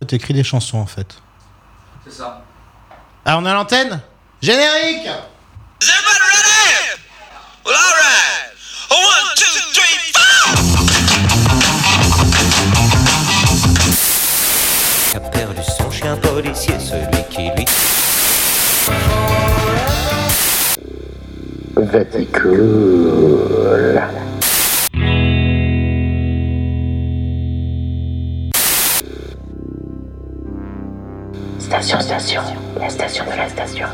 T'écris des chansons en fait. C'est ça. Ah, on est à l'antenne ? Générique ! Is everybody ready? Well, all right. 1, 2, 3, 4. A perdu son chien policier, celui qui lui... Vaticool. Station, la station de la station.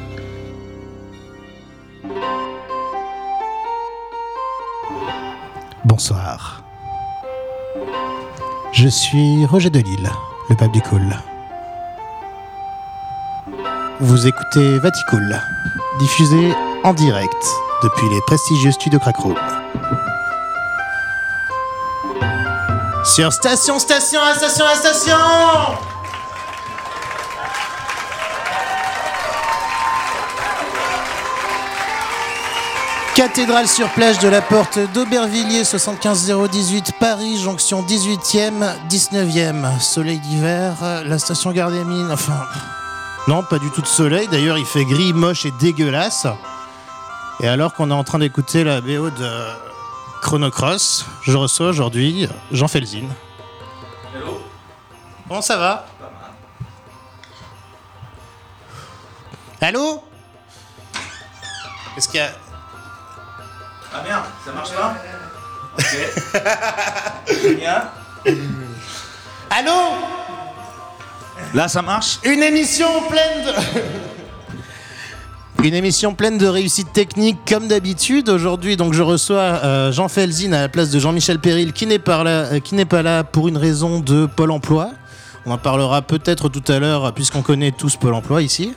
Bonsoir. Je suis Roger Delille, le pape du cool. Vous écoutez Vaticool, diffusé en direct depuis les prestigieux studios Crackroom. Sur station, la station. Cathédrale sur plage de la porte d'Aubervilliers, 75018 Paris, jonction 18e, 19e. Soleil d'hiver, la station Gare des Mines, enfin... Non, pas du tout de soleil, d'ailleurs il fait gris, moche et dégueulasse. Et alors qu'on est en train d'écouter la BO de Chrono Cross, je reçois aujourd'hui Jean Felzin. Hello. Comment ça va ? Pas mal. Allô ? Est-ce qu'il y a... Ah merde, ça marche pas? Ok. Bien. Allô ? Là, ça marche? Une émission pleine de réussite technique comme d'habitude. Aujourd'hui, donc, je reçois Jean Felzin à la place de Jean-Michel Péril qui n'est pas là pour une raison de Pôle emploi. On en parlera peut-être tout à l'heure puisqu'on connaît tous Pôle emploi ici.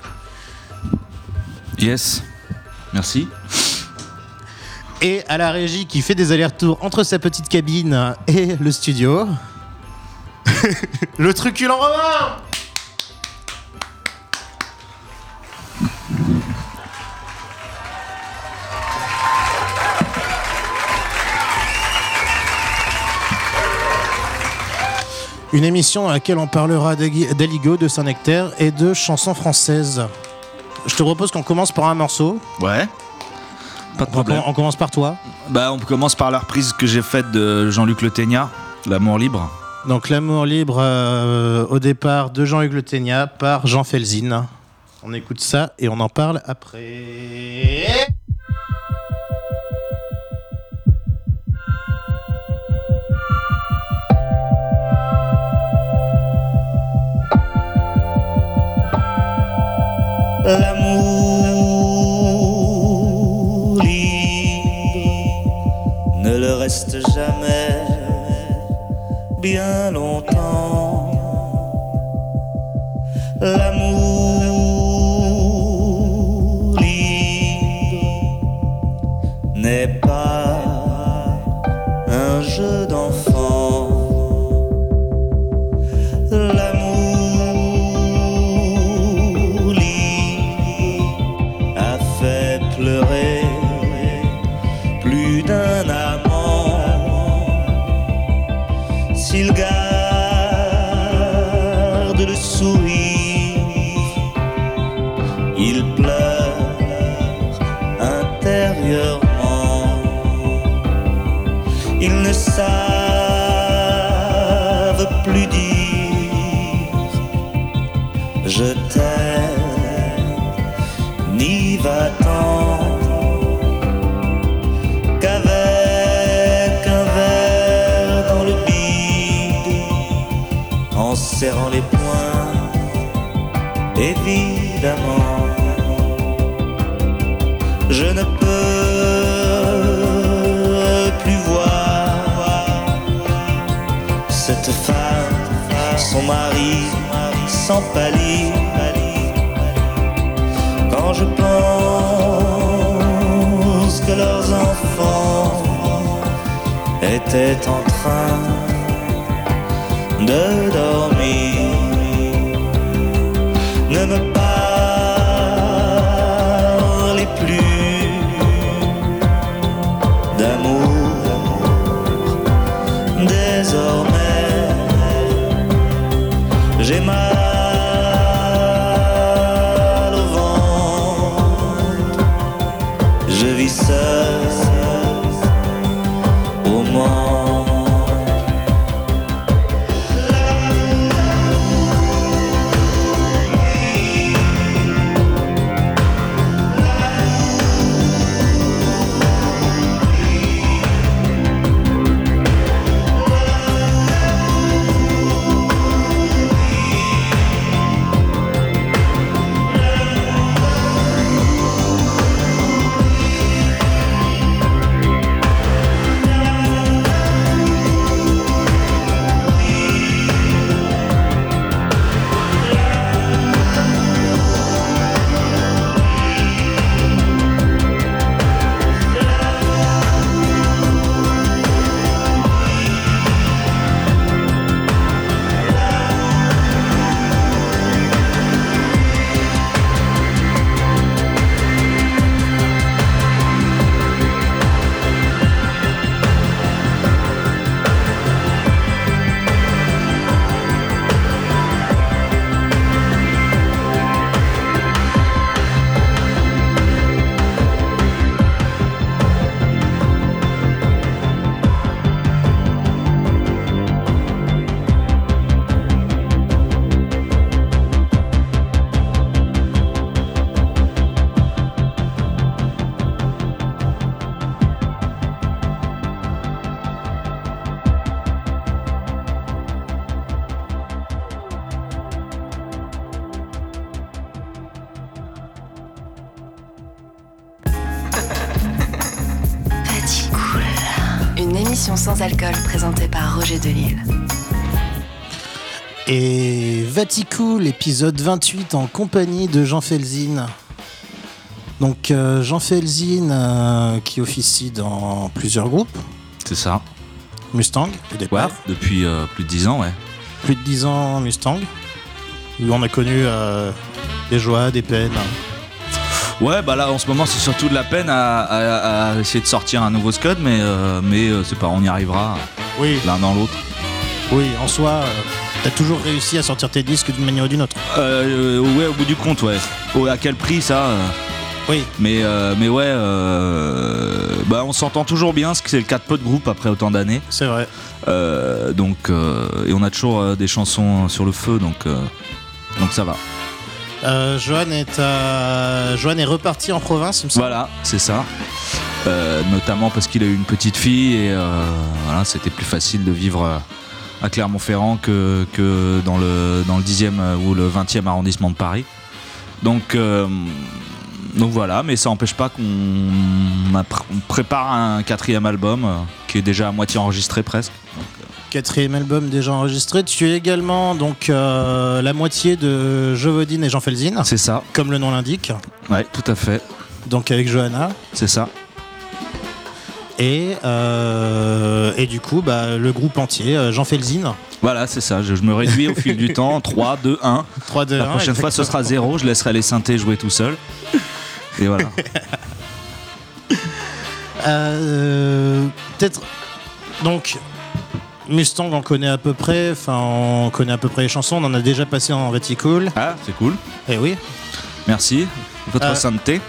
Yes. Merci. Et à la régie qui fait des allers-retours entre sa petite cabine et le studio, le truculent Romain. Une émission dans laquelle on parlera d'Aligo, de Saint-Nectaire et de chansons françaises. Je te propose qu'on commence par un morceau. Ouais. Pas de problème. On commence par toi. Bah, on commence par la reprise que j'ai faite de Jean-Luc Le Ténia, L'amour libre. Donc l'amour libre au départ de Jean-Hugues Le Ténia par Jean Felzin. On écoute ça et on en parle après. L'amour libre ne le reste jamais bien longtemps. L'amour libre n'est pas un jeu d'enfant. L'amour libre a fait pleurer plus d'un amant. S'il garde le sourire, il pleure intérieurement. Ils ne savent plus dire je t'aime, ni va-t'en, qu'avec un verre dans le bide, en serrant les poings, évidemment, je ne peux plus voir cette femme, son mari, sans pâlir. Quand je pense que leurs enfants étaient en train de dormir, ne me parlez plus d'amour désormais. J'ai mal au ventre. Je vis seul au Mans. Une émission sans alcool présentée par Roger Delisle. Et Vaticool, épisode 28 en compagnie de Jean Felzin. Donc Jean Felzin qui officie dans plusieurs groupes. C'est ça. Mustang, au départ. Ouais, depuis plus de 10 ans, ouais. Plus de 10 ans Mustang. Où on a connu des joies, des peines. Ouais, bah là en ce moment c'est surtout de la peine à essayer de sortir un nouveau Scud, mais c'est pas, on y arrivera Oui, l'un dans l'autre. oui, en soi, t'as toujours réussi à sortir tes disques d'une manière ou d'une autre. Ouais, au bout du compte, ouais. À quel prix ça Oui. Mais ouais, bah on s'entend toujours bien, ce que c'est le cas de peu de groupes après autant d'années. C'est vrai. Donc et on a toujours des chansons sur le feu, donc ça va. Johan est reparti en province, il me semble. Voilà, c'est ça. Notamment parce qu'il a eu une petite fille et voilà, c'était plus facile de vivre à Clermont-Ferrand que dans le 10e ou le 20e arrondissement de Paris. Donc voilà, mais ça n'empêche pas qu'on prépare un 4e album qui est déjà à moitié enregistré presque. 4e album déjà enregistré. Tu es également donc la moitié de Jovodine et Jean Felzin. C'est ça. Comme le nom l'indique. Ouais, tout à fait. Donc avec Johanna. C'est ça. Et du coup, bah, le groupe entier, Jean Felzin. Voilà, c'est ça. Je me réduis au fil du temps. 3, 2, 1. 3, 2, 1. La prochaine fois, ce sera 0. Je laisserai les synthés jouer tout seul. Et voilà. Peut-être. Donc. Mustang, on connaît à peu près, les chansons, on en a déjà passé en Vaticool. Ah, c'est cool. Eh oui. Merci. Votre sainteté.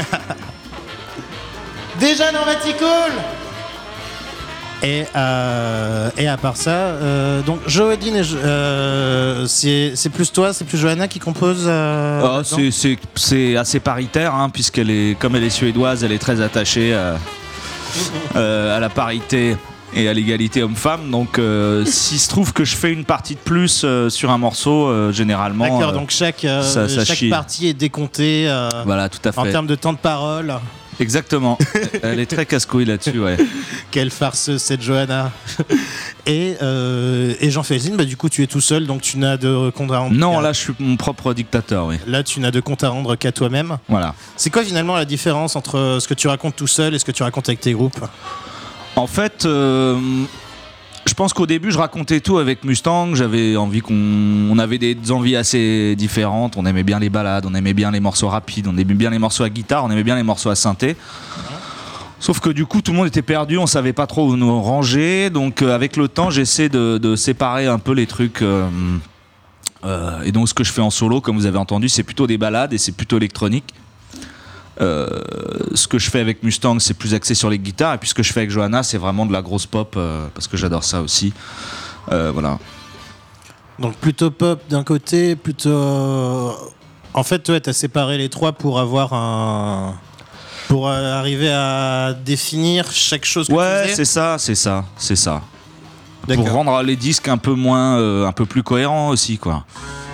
Déjà dans Vaticool. Et à part ça, donc Joodine, c'est plus toi, c'est plus Johanna qui compose. C'est assez paritaire, hein, puisqu'elle est, comme elle est suédoise, elle est très attachée à la parité et à l'égalité homme-femme. Donc s'il se trouve que je fais une partie de plus sur un morceau, généralement. D'accord, donc chaque partie est décomptée. Voilà, tout à fait. En termes de temps de parole. Exactement. Elle est très casse-couille là-dessus, ouais. Quelle farceuse cette Johanna. Et Jean Felzin, bah du coup tu es tout seul, donc tu n'as de compte à rendre. Non, là je suis mon propre dictateur, oui. Là tu n'as de compte à rendre qu'à toi-même. Voilà. C'est quoi finalement la différence entre ce que tu racontes tout seul et ce que tu racontes avec tes groupes ? En fait, je pense qu'au début je racontais tout avec Mustang. J'avais envie on avait des envies assez différentes. On aimait bien les ballades, on aimait bien les morceaux rapides, on aimait bien les morceaux à guitare, on aimait bien les morceaux à synthé. Sauf que du coup tout le monde était perdu, on savait pas trop où nous ranger. Donc avec le temps j'essaie de séparer un peu les trucs Et donc ce que je fais en solo, comme vous avez entendu, c'est plutôt des ballades et c'est plutôt électronique. Ce que je fais avec Mustang, c'est plus axé sur les guitares, et puis ce que je fais avec Johanna, c'est vraiment de la grosse pop, parce que j'adore ça aussi. Voilà. Donc plutôt pop d'un côté, plutôt... En fait, ouais, t'as séparé les trois pour avoir un... Pour arriver à définir chaque chose que tu Ouais, faisais. c'est ça. D'accord. Pour rendre les disques un peu moins, un peu plus cohérents aussi, quoi.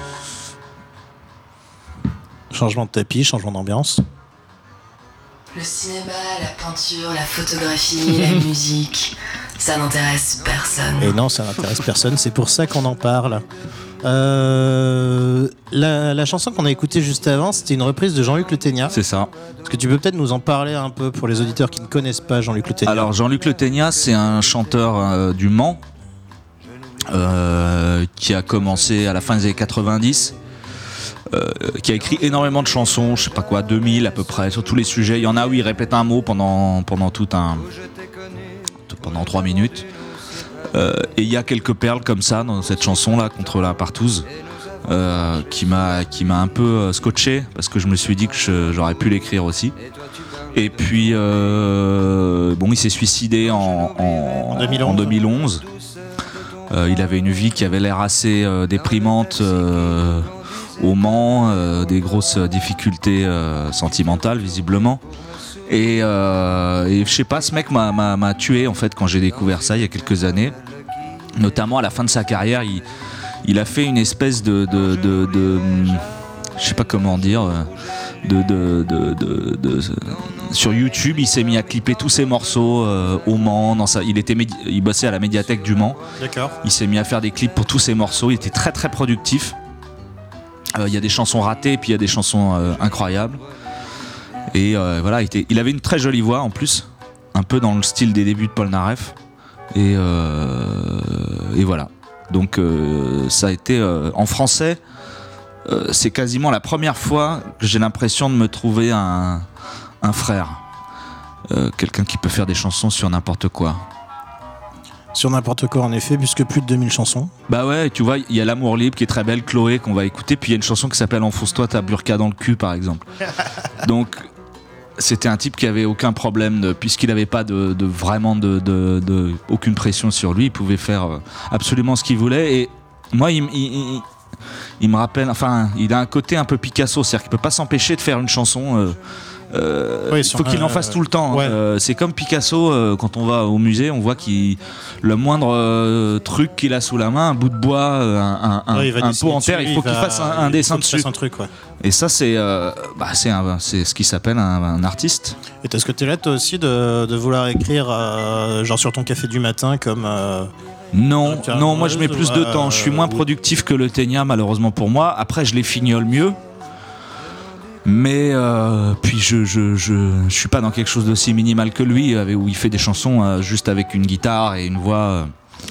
Changement de tapis, changement d'ambiance. Le cinéma, la peinture, la photographie, la musique, ça n'intéresse personne. Et non, ça n'intéresse personne, c'est pour ça qu'on en parle. La chanson qu'on a écoutée juste avant, c'était une reprise de Jean-Luc Le Ténia. C'est ça. Est-ce que tu peux peut-être nous en parler un peu pour les auditeurs qui ne connaissent pas Jean-Luc Le Ténia? Alors Jean-Luc Le Ténia, c'est un chanteur du Mans qui a commencé à la fin des années 90, qui a écrit énormément de chansons, je sais pas quoi, 2000 à peu près, sur tous les sujets. Il y en a où il répète un mot pendant 3 minutes. Et il y a quelques perles comme ça dans cette chanson-là, Contre la partouze, qui m'a un peu scotché, parce que je me suis dit que j'aurais pu l'écrire aussi. Et puis, bon, il s'est suicidé en 2011. Il avait une vie qui avait l'air assez déprimante au Mans, des grosses difficultés sentimentales visiblement. Et je sais pas, ce mec m'a tué en fait quand j'ai découvert ça il y a quelques années. Notamment à la fin de sa carrière, il a fait une espèce de je sais pas comment dire, sur YouTube, il s'est mis à clipper tous ses morceaux au Mans. Il bossait à la médiathèque du Mans. D'accord. Il s'est mis à faire des clips pour tous ses morceaux. Il était très très productif. Il y a des chansons ratées, puis il y a des chansons incroyables. Et voilà, il avait une très jolie voix en plus, un peu dans le style des débuts de Paul Naref. Et voilà. Donc ça a été en français. C'est quasiment la première fois que j'ai l'impression de me trouver un frère. Quelqu'un qui peut faire des chansons sur n'importe quoi. Sur n'importe quoi en effet, puisque plus de 2000 chansons. Bah ouais, tu vois, il y a L'amour libre qui est très belle, Chloé, qu'on va écouter, puis il y a une chanson qui s'appelle Enfonce-toi ta burqa dans le cul, par exemple. Donc c'était un type qui avait aucun problème, puisqu'il n'avait pas vraiment aucune pression sur lui, il pouvait faire absolument ce qu'il voulait. Et moi, il me rappelle, enfin, il a un côté un peu Picasso, c'est-à-dire qu'il peut pas s'empêcher de faire une chanson. Il faut qu'il en fasse tout le temps. Ouais. C'est comme Picasso, quand on va au musée, on voit le moindre truc qu'il a sous la main, un bout de bois, un pot en terre, il faut qu'il fasse un dessin dessus. Un truc, ouais. Et ça, c'est ce qui s'appelle un artiste. Et t'as ce côté-là, toi aussi, de vouloir écrire genre sur ton café du matin, comme... Non, moi je mets plus de temps. Je suis moins productif que Le Ténia, malheureusement pour moi. Après, je les fignole mieux. Mais puis je suis pas dans quelque chose d'aussi minimal que lui, où il fait des chansons juste avec une guitare et une voix.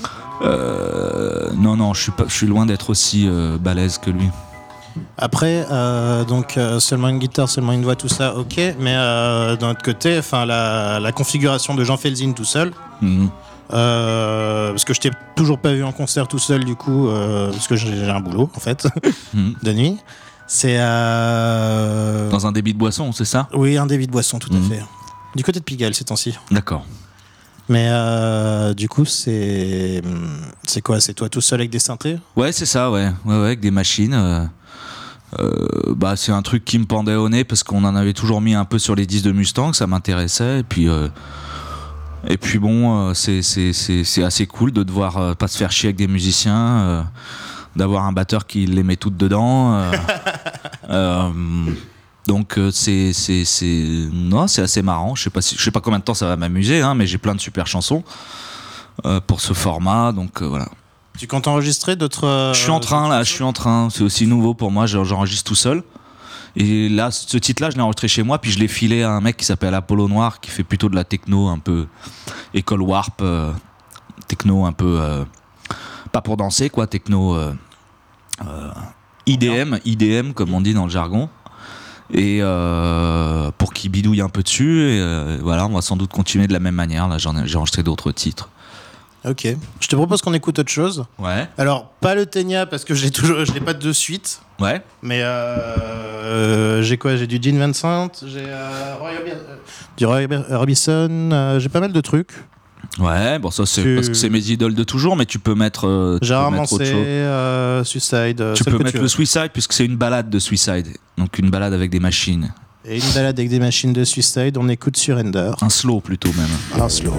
Non, je suis loin d'être aussi balèze que lui. Après, donc seulement une guitare, seulement une voix, tout ça, ok. Mais d'un autre côté, enfin la configuration de Jean Felzine tout seul. Mmh. Parce que je t'ai toujours pas vu en concert tout seul du coup, parce que j'ai un boulot en fait de nuit. C'est dans un débit de boisson, c'est ça? Oui, un débit de boisson, tout à fait. Du côté de Pigalle ces temps-ci. D'accord. Mais du coup, c'est quoi? C'est toi tout seul avec des synthés? Ouais, c'est ça, ouais, avec des machines. C'est un truc qui me pendait au nez parce qu'on en avait toujours mis un peu sur les disques de Mustang, ça m'intéressait. Et puis bon, c'est assez cool de devoir pas se faire chier avec des musiciens. D'avoir un batteur qui les met toutes dedans. Donc c'est assez marrant. Je sais pas combien de temps ça va m'amuser, hein, mais j'ai plein de super chansons pour ce format. Donc voilà. Tu comptes enregistrer d'autres Je suis en train. C'est aussi nouveau pour moi. J'enregistre tout seul. Et là, ce titre-là, je l'ai enregistré chez moi, puis je l'ai filé à un mec qui s'appelle Apollo Noir, qui fait plutôt de la techno, un peu école warp, techno un peu pas pour danser, quoi, techno. IDM comme on dit dans le jargon, et pour qu'il bidouille un peu dessus, et voilà, on va sans doute continuer de la même manière. Là j'ai enregistré d'autres titres. Ok. Je te propose qu'on écoute autre chose. Ouais. Alors, pas le Ténia parce que je l'ai pas de suite. Ouais. Mais j'ai quoi? J'ai du Gene Vincent, j'ai du Roy Orbison, j'ai pas mal de trucs. Ouais, bon, ça c'est parce que c'est mes idoles de toujours, mais tu peux mettre. Gérard autre chose. Mancé, Suicide. Tu peux mettre le Suicide puisque c'est une balade de Suicide. Donc une balade avec des machines. Et une balade avec des machines de Suicide, on écoute Surrender. Un slow plutôt même. Un slow.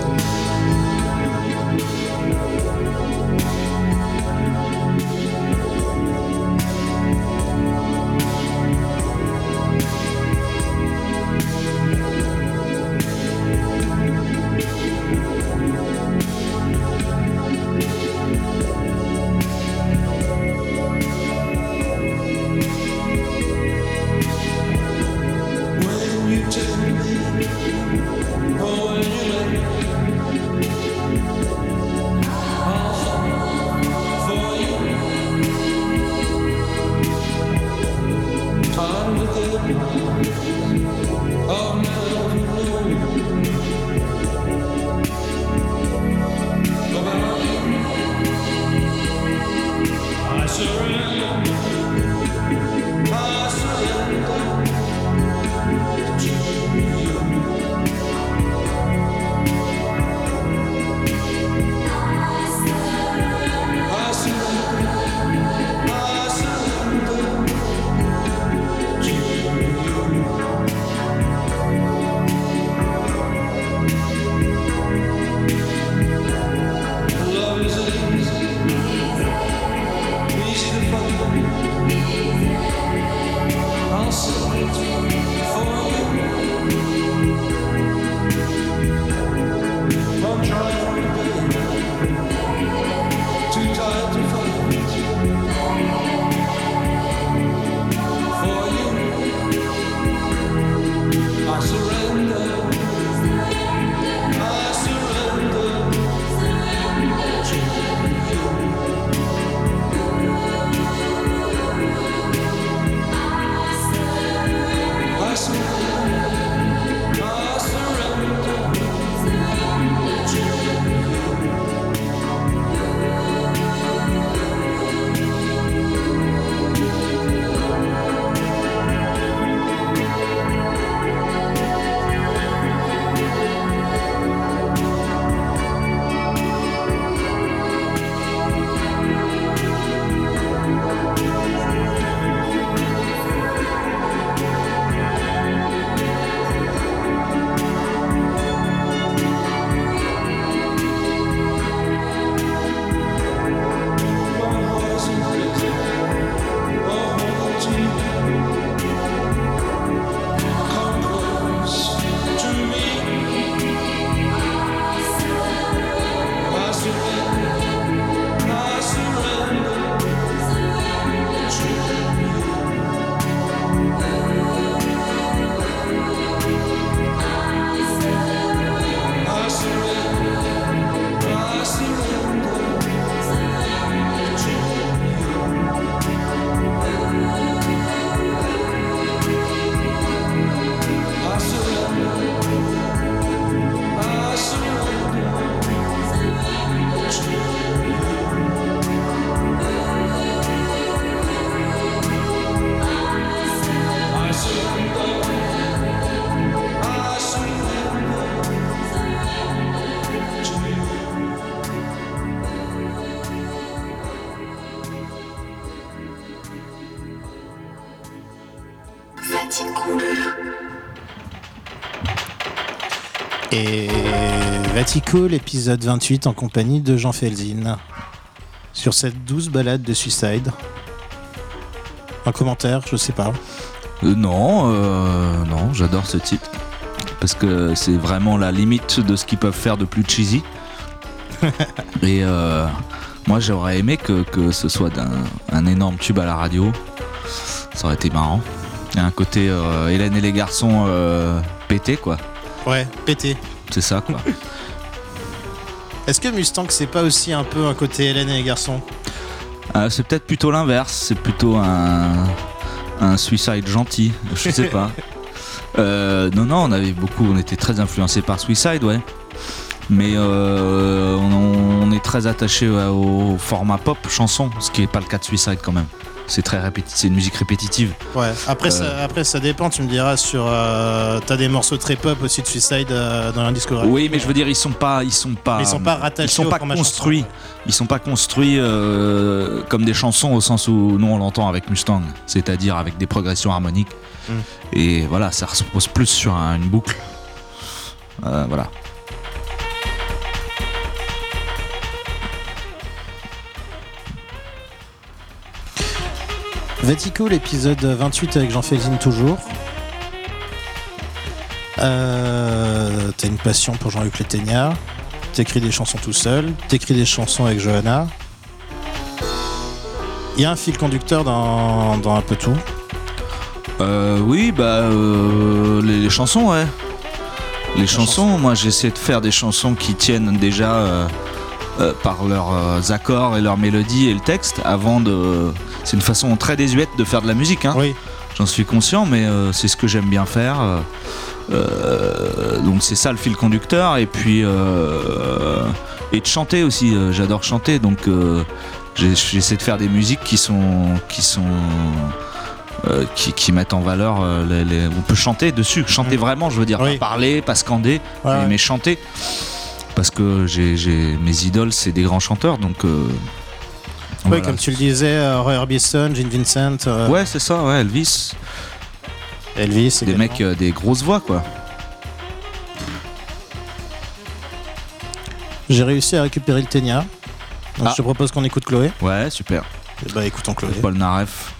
Et Vatico, l'épisode 28 en compagnie de Jean Felzin. Sur cette douce balade de Suicide. Un commentaire, je sais pas. Non, j'adore ce titre. Parce que c'est vraiment la limite de ce qu'ils peuvent faire de plus cheesy. Et moi j'aurais aimé que ce soit un énorme tube à la radio. Ça aurait été marrant. Il y a un côté Hélène et les garçons pété quoi. Ouais, pété. C'est ça quoi. Est-ce que Mustang c'est pas aussi un peu un côté Hélène et les garçons? C'est peut-être plutôt l'inverse. C'est plutôt un Suicide gentil. Je sais pas. Non, on était très influencés par Suicide, ouais. Mais on est très attaché au format pop chanson, ce qui n'est pas le cas de Suicide quand même. C'est très c'est une musique répétitive. Ouais. Après ça dépend. Tu me diras sur. T'as des morceaux très pop aussi de Suicide dans la discographie. Oui, mais je veux dire, ils sont pas rattachés. Ils sont pas construits. Ils sont pas construits comme des chansons au sens où nous on l'entend avec Mustang, c'est-à-dire avec des progressions harmoniques. Et voilà, ça repose plus sur une boucle. Voilà. Vatico, l'épisode 28 avec Jean Felzin toujours. T'as une passion pour Jean-Luc Le Ténia. T'écris des chansons tout seul. T'écris des chansons avec Johanna. Il y a un fil conducteur dans un peu tout. Oui, les chansons, ouais. Les chansons, moi j'essaie de faire des chansons qui tiennent déjà par leurs accords et leurs mélodies et le texte avant de... C'est une façon très désuète de faire de la musique, hein. Oui. J'en suis conscient, mais c'est ce que j'aime bien faire. Donc c'est ça le fil conducteur. Et puis et de chanter aussi. J'adore chanter, donc j'essaie de faire des musiques qui mettent en valeur. On peut chanter dessus, chanter vraiment. Je veux dire, oui. Pas parler, pas scander, Ouais. mais chanter. Parce que mes idoles, c'est des grands chanteurs, donc. Oui, Voilà. comme tu le disais, Roy Orbison, Gene Vincent. Ouais, c'est ça, ouais, Elvis. Elvis. Des également. mecs, des grosses voix, quoi. J'ai réussi à récupérer le Ténia. Donc Ah. je te propose qu'on écoute Chloé. Ouais, super. Et bah écoutons Chloé. Paul Naref.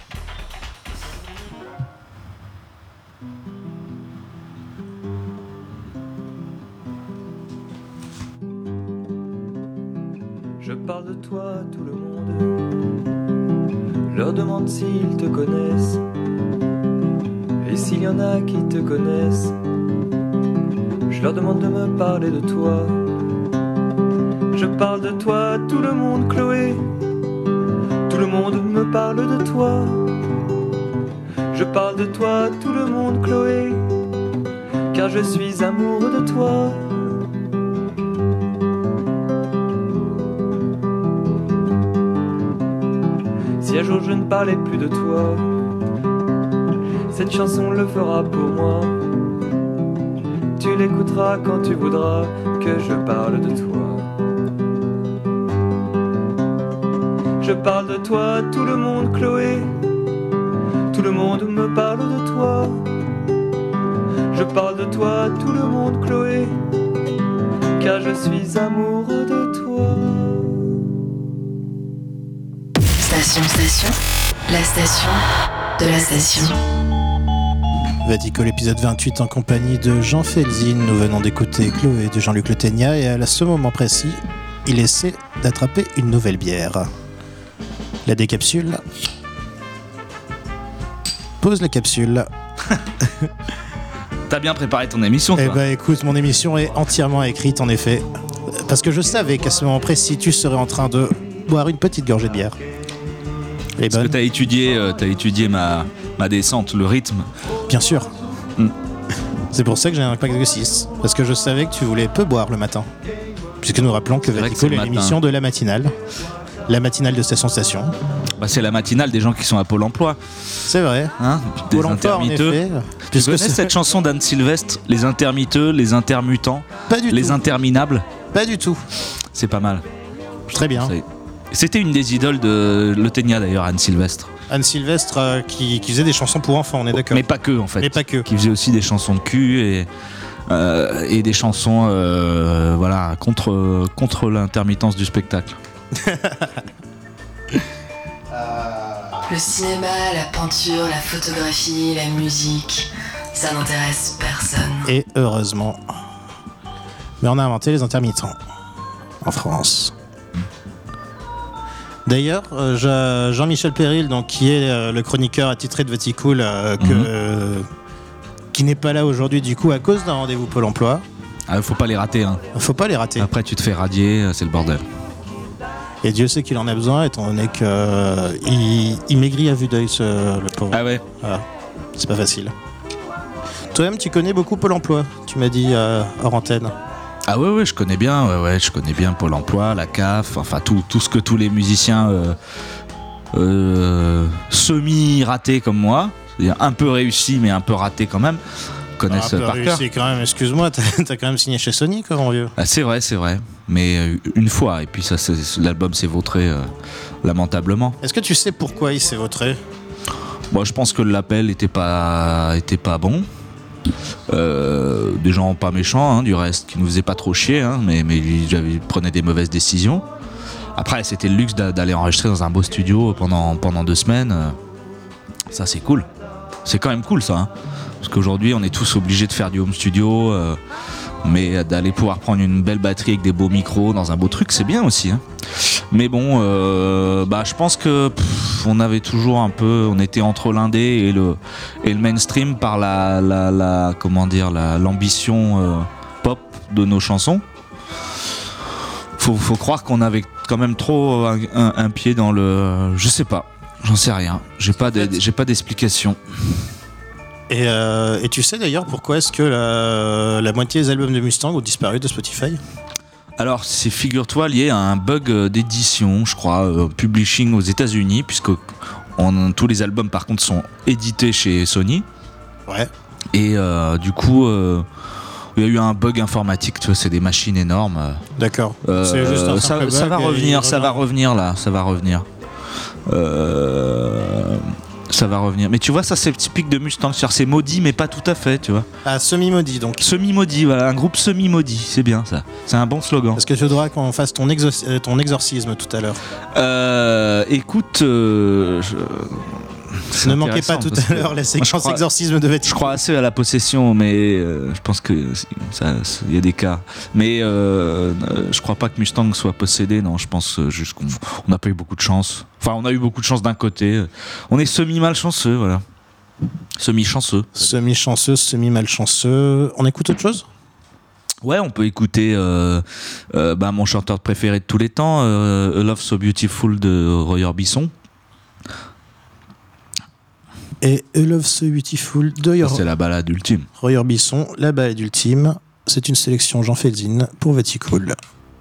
Je parle de toi à tout le monde, leur demande s'ils te connaissent, et s'il y en a qui te connaissent, je leur demande de me parler de toi. Je parle de toi à tout le monde, Chloé, tout le monde me parle de toi. Je parle de toi à tout le monde, Chloé, car je suis amoureux de toi. Si un jour je ne parlais plus de toi, cette chanson le fera pour moi. Tu l'écouteras quand tu voudras que je parle de toi. Je parle de toi à tout le monde, Chloé, tout le monde me parle de toi. Je parle de toi à tout le monde, Chloé, car je suis amoureux de toi. Station, la station de la station. Vatico, l'épisode 28 en compagnie de Jean Felzin. Nous venons d'écouter Chloé de Jean-Luc Le Ténia et à ce moment précis, il essaie d'attraper une nouvelle bière. La décapsule. Pose la capsule. T'as bien préparé ton émission, toi. Eh ben écoute, mon émission est entièrement écrite en effet. Parce que je savais qu'à ce moment précis, tu serais en train de boire une petite gorgée de bière. Elle est Parce que bonne. t'as étudié ma descente, le rythme. Bien sûr. Mm. C'est pour ça que j'ai un pack de 6. Parce que je savais que tu voulais peu boire le matin. Puisque nous rappelons que vrai que Vatico c'est est le matin. l'émission de la matinale. La matinale de Station. Bah, c'est la matinale des gens qui sont à Pôle emploi, C'est vrai. hein, des Pôle emploi, en intermitteux. effet. Tu Puisque connais c'est- cette chanson d'Anne Sylvestre, les intermitteux, les intermittents, Pas du les tout. interminables? Pas du tout. C'est pas mal. Très bien. C'était une des idoles de Le Ténia d'ailleurs, Anne Sylvestre. Anne Sylvestre qui faisait des chansons pour enfants, on est d'accord. Mais pas que en fait. Mais pas que. Qui faisait aussi des chansons de cul et des chansons voilà, contre l'intermittence du spectacle. Le cinéma, la peinture, la photographie, la musique, ça n'intéresse personne. Et heureusement. Mais on a inventé les intermittents. En France. D'ailleurs, Jean-Michel Péril, donc, qui est le chroniqueur attitré de Vaticool, qui n'est pas là aujourd'hui du coup à cause d'un rendez-vous Pôle emploi. Ah, faut pas les rater, hein. Faut pas les rater. Après tu te fais radier, c'est le bordel. Et Dieu sait qu'il en a besoin, étant donné qu'il maigrit à vue d'œil, le pauvre. Ah ouais. Voilà. C'est pas facile. Toi-même, tu connais beaucoup Pôle emploi, tu m'as dit hors antenne. Ah ouais, je connais bien, je connais bien Pôle emploi, la CAF, enfin tout ce que tous les musiciens semi-ratés comme moi, c'est-à-dire un peu réussi mais un peu raté quand même, connaissent par cœur. C'est quand même, excuse-moi, t'as quand même signé chez Sony, quoi, mon vieux. Ah, c'est vrai, mais une fois, et puis ça, l'album s'est vautré lamentablement. Est-ce que tu sais pourquoi il s'est vautré? Moi, je pense que l'appel était pas bon. Des gens pas méchants, hein, du reste, qui nous faisaient pas trop chier, hein, mais ils prenaient des mauvaises décisions. Après, c'était le luxe d'aller enregistrer dans un beau studio pendant 2 semaines. Ça, c'est cool. C'est quand même cool, ça. Hein. Parce qu'aujourd'hui, on est tous obligés de faire du home studio, mais d'aller pouvoir prendre une belle batterie avec des beaux micros dans un beau truc, c'est bien aussi. Hein. Mais bon, je pense que on avait toujours on était entre l'indé et le mainstream par l'ambition pop de nos chansons. Faut croire qu'on avait quand même trop un pied dans le, je sais pas, j'en sais rien, j'ai pas d'explication. Et tu sais d'ailleurs pourquoi est-ce que la moitié des albums de Mustang ont disparu de Spotify? Alors, c'est, figure-toi, lié à un bug d'édition, je crois, publishing aux États-Unis, puisque tous les albums, par contre, sont édités chez Sony. Ouais. Et du coup, il y a eu un bug informatique, tu vois, c'est des machines énormes. D'accord. C'est juste un simple bug, ça va revenir. Ça va revenir. Mais tu vois, ça c'est typique de Mustang. C'est maudit, mais pas tout à fait, tu vois. Ah, semi-maudit donc. Semi-maudit, voilà, un groupe semi-maudit, c'est bien ça. C'est un bon slogan. Est-ce que tu voudras qu'on fasse ton exorcisme tout à l'heure? Écoute, ne manquez pas tout à l'heure la séquence exorcisme de Vatican. Je crois assez à la possession, mais je pense que il y a des cas. Mais je crois pas que Mustang soit possédé. Non, je pense juste qu'on n'a pas eu beaucoup de chance. Enfin, on a eu beaucoup de chance d'un côté. On est semi-malchanceux, voilà. Semi-chanceux. Semi-chanceux, semi-malchanceux. On écoute autre chose? Ouais, on peut écouter mon chanteur préféré de tous les temps, A Love So Beautiful de Roy Orbison. Et A Love So Beautiful de C'est la balade ultime. Roy Orbison, la balade ultime. C'est une sélection Jean Felzin pour Vaticool.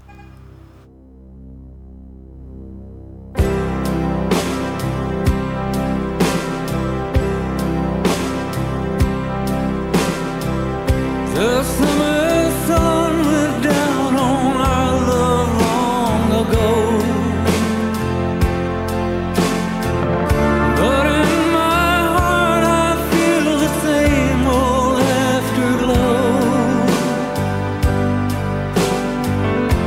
The summer sun went down on our love long ago. But in my heart I feel the same old afterglow.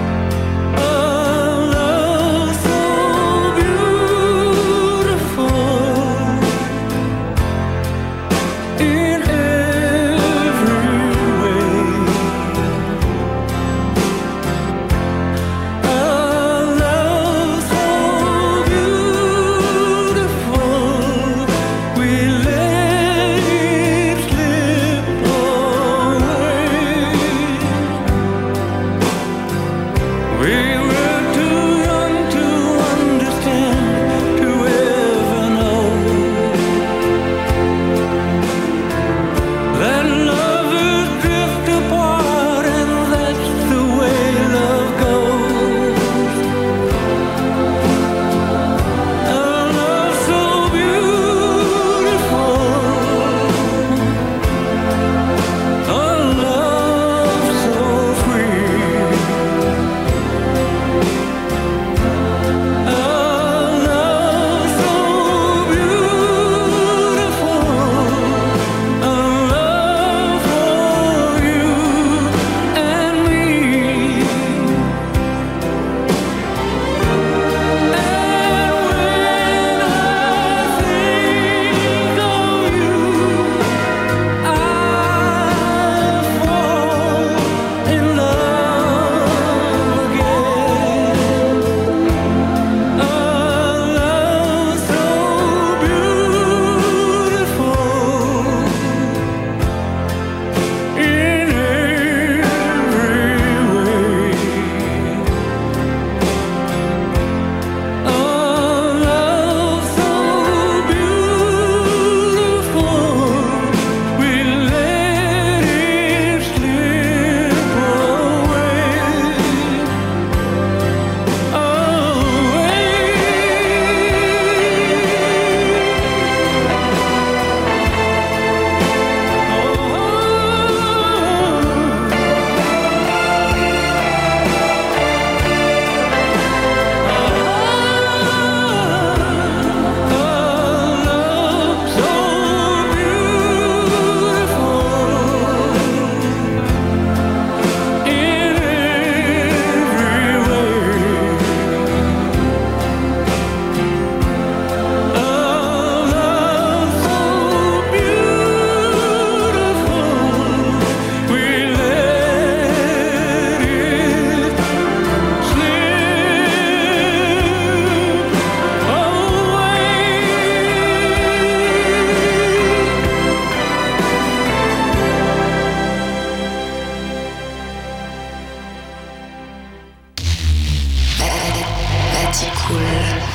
Vaticool.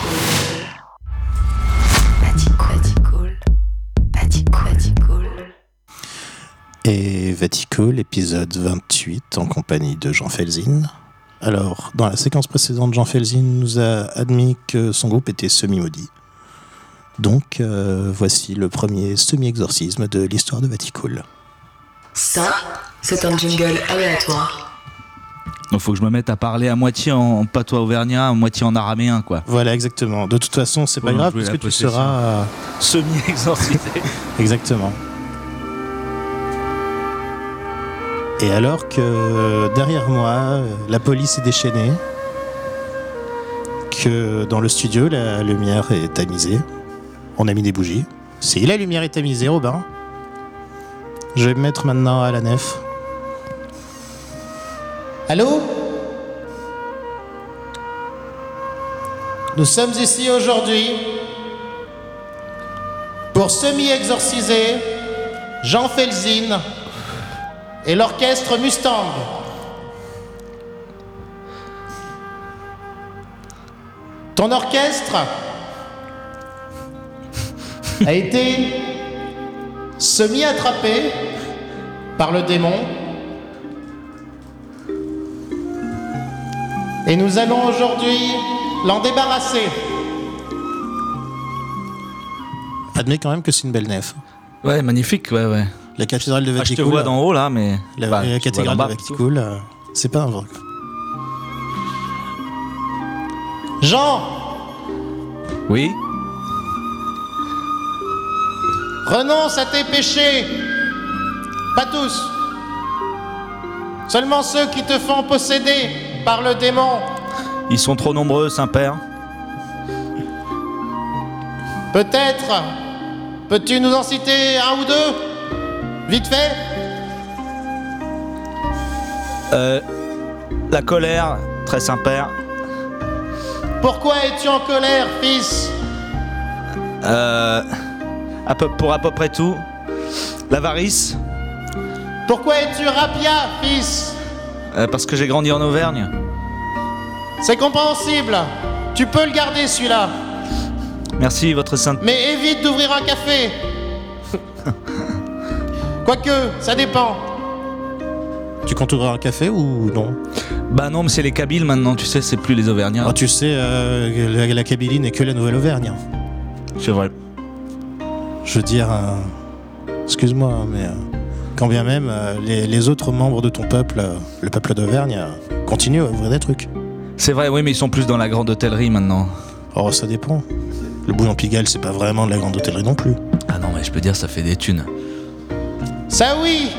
Vaticool. Vaticool. Et Vaticool, épisode 28, en compagnie de Jean Felzin. Alors, dans la séquence précédente, Jean Felzin nous a admis que son groupe était semi-maudit. Donc, voici le premier semi-exorcisme de l'histoire de Vaticool. Ça, c'est un jingle aléatoire. Donc faut que je me mette à parler à moitié en patois auvergnat, à moitié en araméen, quoi. Voilà, exactement. De toute façon, c'est pas grave, puisque tu seras... semi-exorcisé. Exactement. Et alors que derrière moi, la police est déchaînée, que dans le studio, la lumière est tamisée, on a mis des bougies. Si la lumière est tamisée, Robin, je vais me mettre maintenant à la nef. Allô ? Nous sommes ici aujourd'hui pour semi-exorciser Jean Felzin et l'orchestre Mustang. Ton orchestre a été semi-attrapé par le démon. Et nous allons aujourd'hui l'en débarrasser. Admets quand même que c'est une belle nef. Ouais, magnifique, ouais. La cathédrale de Vaticool. Je te vois d'en haut là, mais. La cathédrale de Vaticool, c'est pas un vrai. Jean ! Oui. Renonce à tes péchés. Pas tous. Seulement ceux qui te font posséder par le démon. Ils sont trop nombreux, Saint-Père. Peut-être. Peux-tu nous en citer un ou deux ? Vite fait. La colère, très Saint-Père. Pourquoi es-tu en colère, fils ? Pour à peu près tout. L'avarice. Pourquoi es-tu rapia, fils ? Parce que j'ai grandi en Auvergne. C'est compréhensible. Tu peux le garder, celui-là. Merci, votre sainte... Mais évite d'ouvrir un café. Quoique, ça dépend. Tu comptes ouvrir un café ou non ? Bah non, mais c'est les Kabyles maintenant, tu sais, c'est plus les Auvergnats. Oh, tu sais, la Kabylie n'est que la Nouvelle-Auvergne. C'est vrai. Je veux dire, excuse-moi, mais quand bien même les autres membres de ton peuple, le peuple d'Auvergne, continuent à ouvrir des trucs. C'est vrai, oui, mais ils sont plus dans la grande hôtellerie maintenant. Oh, ça dépend. Le Bouillon-Pigalle, c'est pas vraiment de la grande hôtellerie non plus. Ah non, mais je peux dire, ça fait des thunes. Ça oui.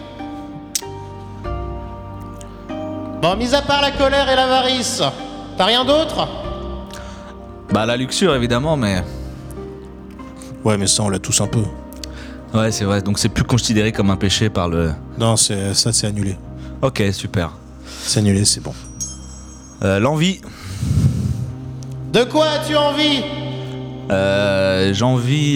Bon, mis à part la colère et l'avarice, t'as rien d'autre ? Bah la luxure, évidemment, mais... Ouais, mais ça, on l'a tous un peu. Ouais, c'est vrai, donc c'est plus considéré comme un péché par le... Non, ça, c'est annulé. Ok, super. C'est annulé, c'est bon. L'envie. De quoi as-tu envie ? J'envie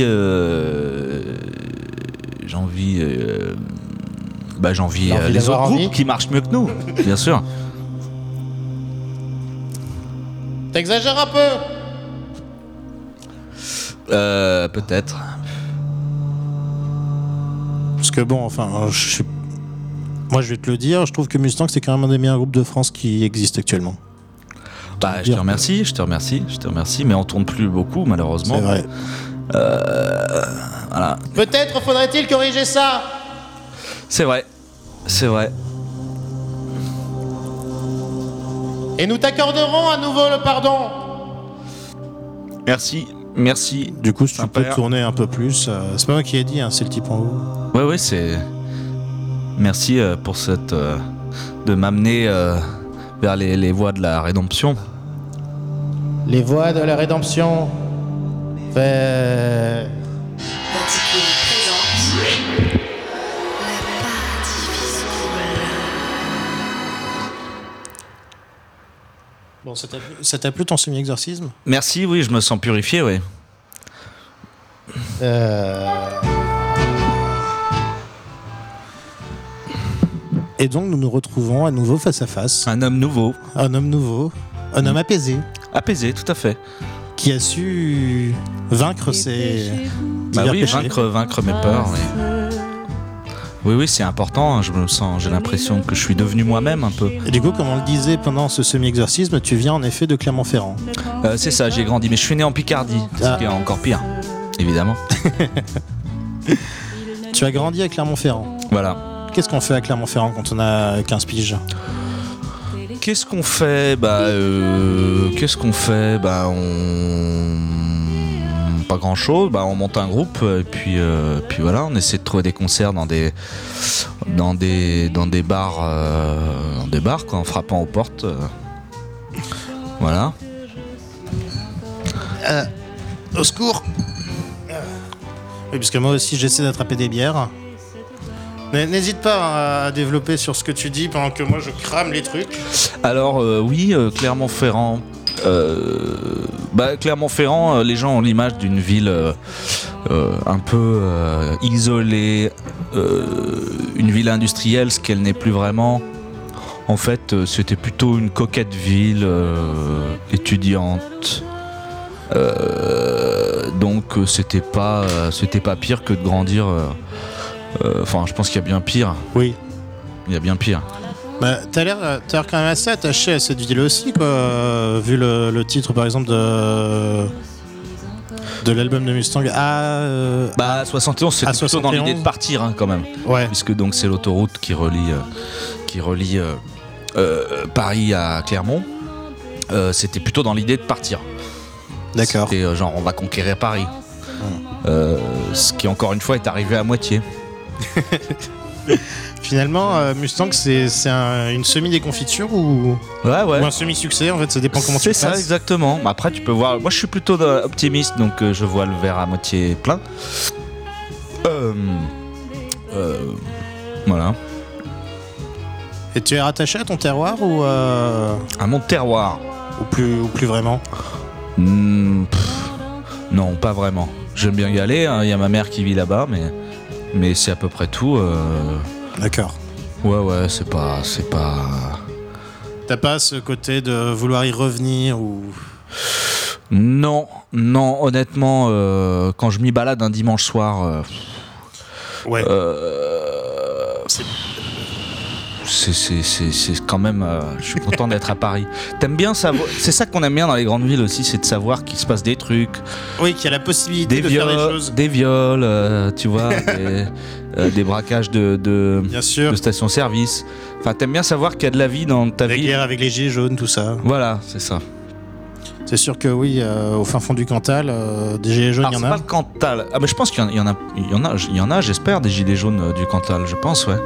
les autres groupes qui marchent mieux que nous, bien sûr. T'exagères un peu ? Peut-être. Parce que bon, enfin, moi je vais te le dire, je trouve que Mustang c'est quand même un des meilleurs groupes de France qui existe actuellement. Bah, je te remercie, mais on tourne plus beaucoup malheureusement. C'est vrai. Voilà. Peut-être faudrait-il corriger ça. C'est vrai. Et nous t'accorderons à nouveau le pardon. Merci. Du coup, si tu Saint-Père. peux tourner un peu plus, c'est pas moi qui ai dit, hein, c'est le type en haut. Ouais, c'est... Merci pour cette... de m'amener vers les voies de la rédemption. Les voies de la rédemption. Vaticool présente la paradis fiscale. Bon, ça t'a plu ton semi-exorcisme ? Merci, oui, je me sens purifié, oui. Et donc nous nous retrouvons à nouveau face à face. Un homme nouveau. Un homme nouveau, un homme apaisé. Apaisé, tout à fait. Qui a su vaincre ses Bah divers oui, péchés. vaincre mes peurs. Oui, c'est important. J'ai l'impression que je suis devenu moi-même un peu. Et du coup, comme on le disait pendant ce semi-exorcisme, tu viens en effet de Clermont-Ferrand. C'est ça, j'ai grandi, mais je suis né en Picardie, ce qui est encore pire, évidemment. Tu as grandi à Clermont-Ferrand. Voilà. Qu'est-ce qu'on fait à Clermont-Ferrand quand on a 15 piges? Qu'est-ce qu'on fait? Pas grand-chose. On monte un groupe et puis voilà, on essaie de trouver des concerts dans des bars, quoi, en frappant aux portes. Voilà. Au secours! Oui, parce que moi aussi j'essaie d'attraper des bières. N'hésite pas à développer sur ce que tu dis pendant que moi je crame les trucs. Alors oui, Clermont-Ferrand. Clermont-Ferrand, les gens ont l'image d'une ville un peu isolée, une ville industrielle, ce qu'elle n'est plus vraiment. En fait, c'était plutôt une coquette ville étudiante. Donc c'était pas pire que de grandir. Je pense qu'il y a bien pire. Oui. Il y a bien pire. Bah, t'as l'air quand même assez attaché à cette ville aussi, quoi. Vu le titre, par exemple, de l'album de Mustang. 71, c'était plutôt dans 71. l'idée de partir, hein, quand même. Ouais. Puisque donc c'est l'autoroute qui relie Paris à Clermont. C'était plutôt dans l'idée de partir. D'accord. C'était genre on va conquérir Paris. Ce qui encore une fois est arrivé à moitié. Finalement, Mustang, c'est une semi-déconfiture ou un semi-succès, en fait, ça dépend comment tu C'est ça, passes. exactement. Après, tu peux voir. Moi, je suis plutôt optimiste, donc je vois le verre à moitié plein. Voilà. Et tu es rattaché à ton terroir ou À mon terroir. ou plus vraiment? Non, pas vraiment. J'aime bien y aller. Il y a ma mère qui vit là-bas, mais c'est à peu près tout. D'accord. Ouais, c'est pas. T'as pas ce côté de vouloir y revenir ou... Non, honnêtement, quand je m'y balade un dimanche soir, Ouais. c'est quand même. Je suis content d'être à Paris. T'aimes bien savoir. C'est ça qu'on aime bien dans les grandes villes aussi, c'est de savoir qu'il se passe des trucs. Oui, qu'il y a la possibilité de faire des choses. Des viols, tu vois, des braquages de Bien sûr. de stations-service. Enfin, t'aimes bien savoir qu'il y a de la vie dans ta La ville. guerre avec les gilets jaunes, tout ça. Voilà, c'est ça. C'est sûr que oui, au fin fond du Cantal, des gilets jaunes, il y en C'est a. pas le Cantal. Ah, mais je pense qu'il y en a, j'espère, des gilets jaunes du Cantal, je pense, ouais.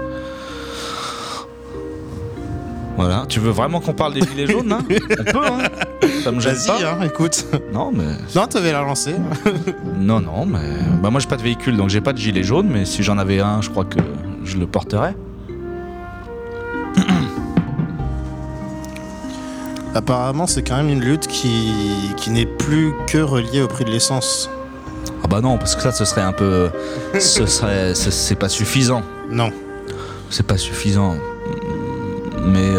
Voilà, tu veux vraiment qu'on parle des gilets jaunes, hein? On peut, hein? Ça me gêne Vas-y, pas. hein, écoute. Non, mais. Non, t'avais la lancé. Non, mais. Moi, j'ai pas de véhicule, donc j'ai pas de gilet jaune, mais si j'en avais un, je crois que je le porterais. Apparemment, c'est quand même une lutte qui n'est plus que reliée au prix de l'essence. Ah bah non, parce que ça, ce serait un peu. C'est pas suffisant. Non. C'est pas suffisant. Mais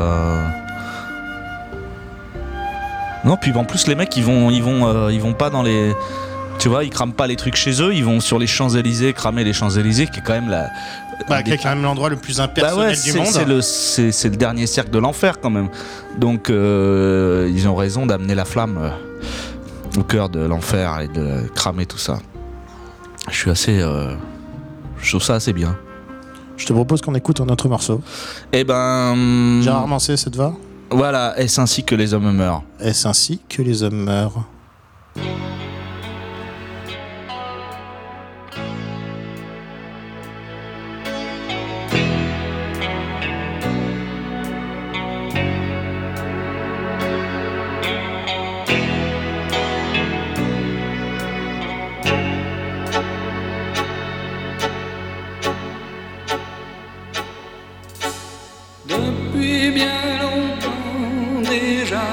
non, puis en plus les mecs ils vont pas dans les, tu vois, ils crament pas les trucs chez eux, ils vont sur les Champs-Élysées cramer les Champs-Élysées, qui est quand même Qui est quand même l'endroit le plus impersonnel du monde. c'est le dernier cercle de l'enfer quand même. Donc ils ont raison d'amener la flamme au cœur de l'enfer et de cramer tout ça. Je trouve ça assez bien. Je te propose qu'on écoute un autre morceau. Eh ben. Gérard Manset, ça te va? Voilà, est-ce ainsi que les hommes meurent? Est-ce ainsi que les hommes meurent? Depuis bien longtemps déjà,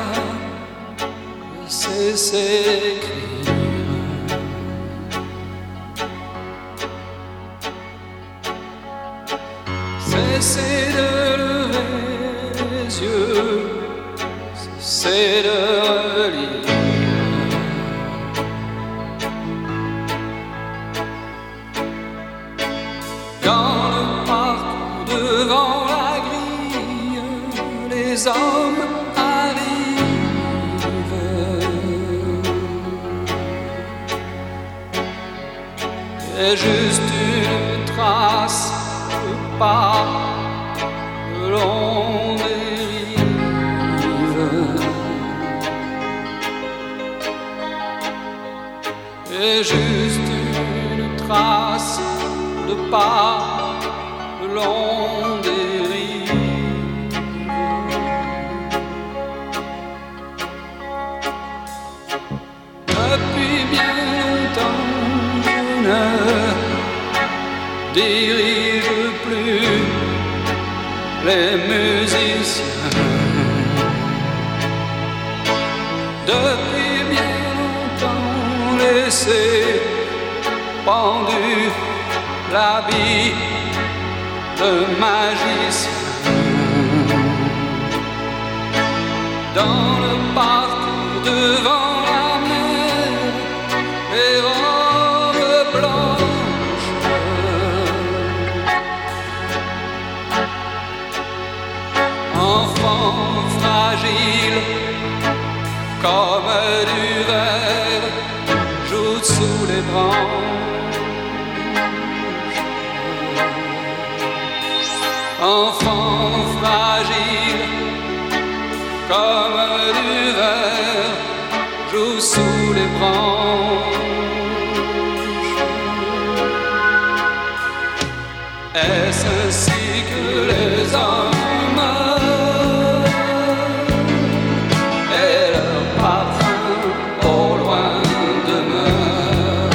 cessez d'écrire. Cessez de lever les yeux, cessez de relire. hommes arrivent. Et juste une trace de pas le long des rives. Et juste une trace de pas le long des rives. Depuis bien longtemps je ne dirige plus les musiciens. Depuis bien longtemps laissé pendu l'habit de magicien. Dans le parc devant la mer, les robes blanches. Enfant fragile comme du verre, joue sous les branches. Enfant fragile comme du verre, joue sous les branches. Est-ce ainsi que les hommes meurent et leur parfum au loin demeure,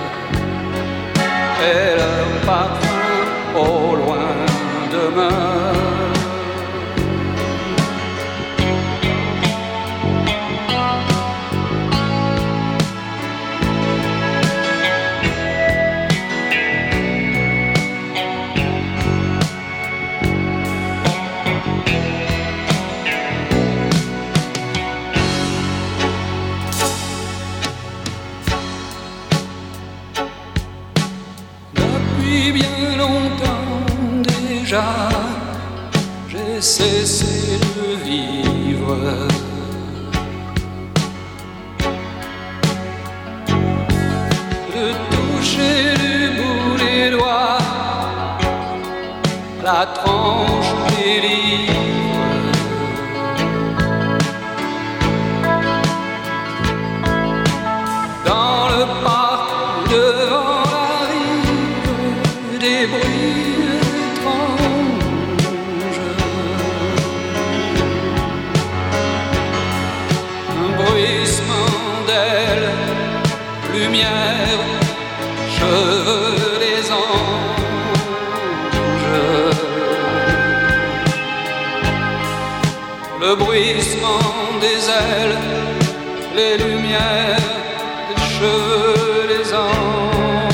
et leur parfum au loin demeure. Depuis bien longtemps déjà, j'ai cessé de vivre. De toucher du bout des doigts la tranche des livres. Dans le parc devant la rive, des bruits étranges. Un bruissement d'ailes, lumière, cheveux des anges. Le bruissement des ailes, les lumières, les cheveux des anges.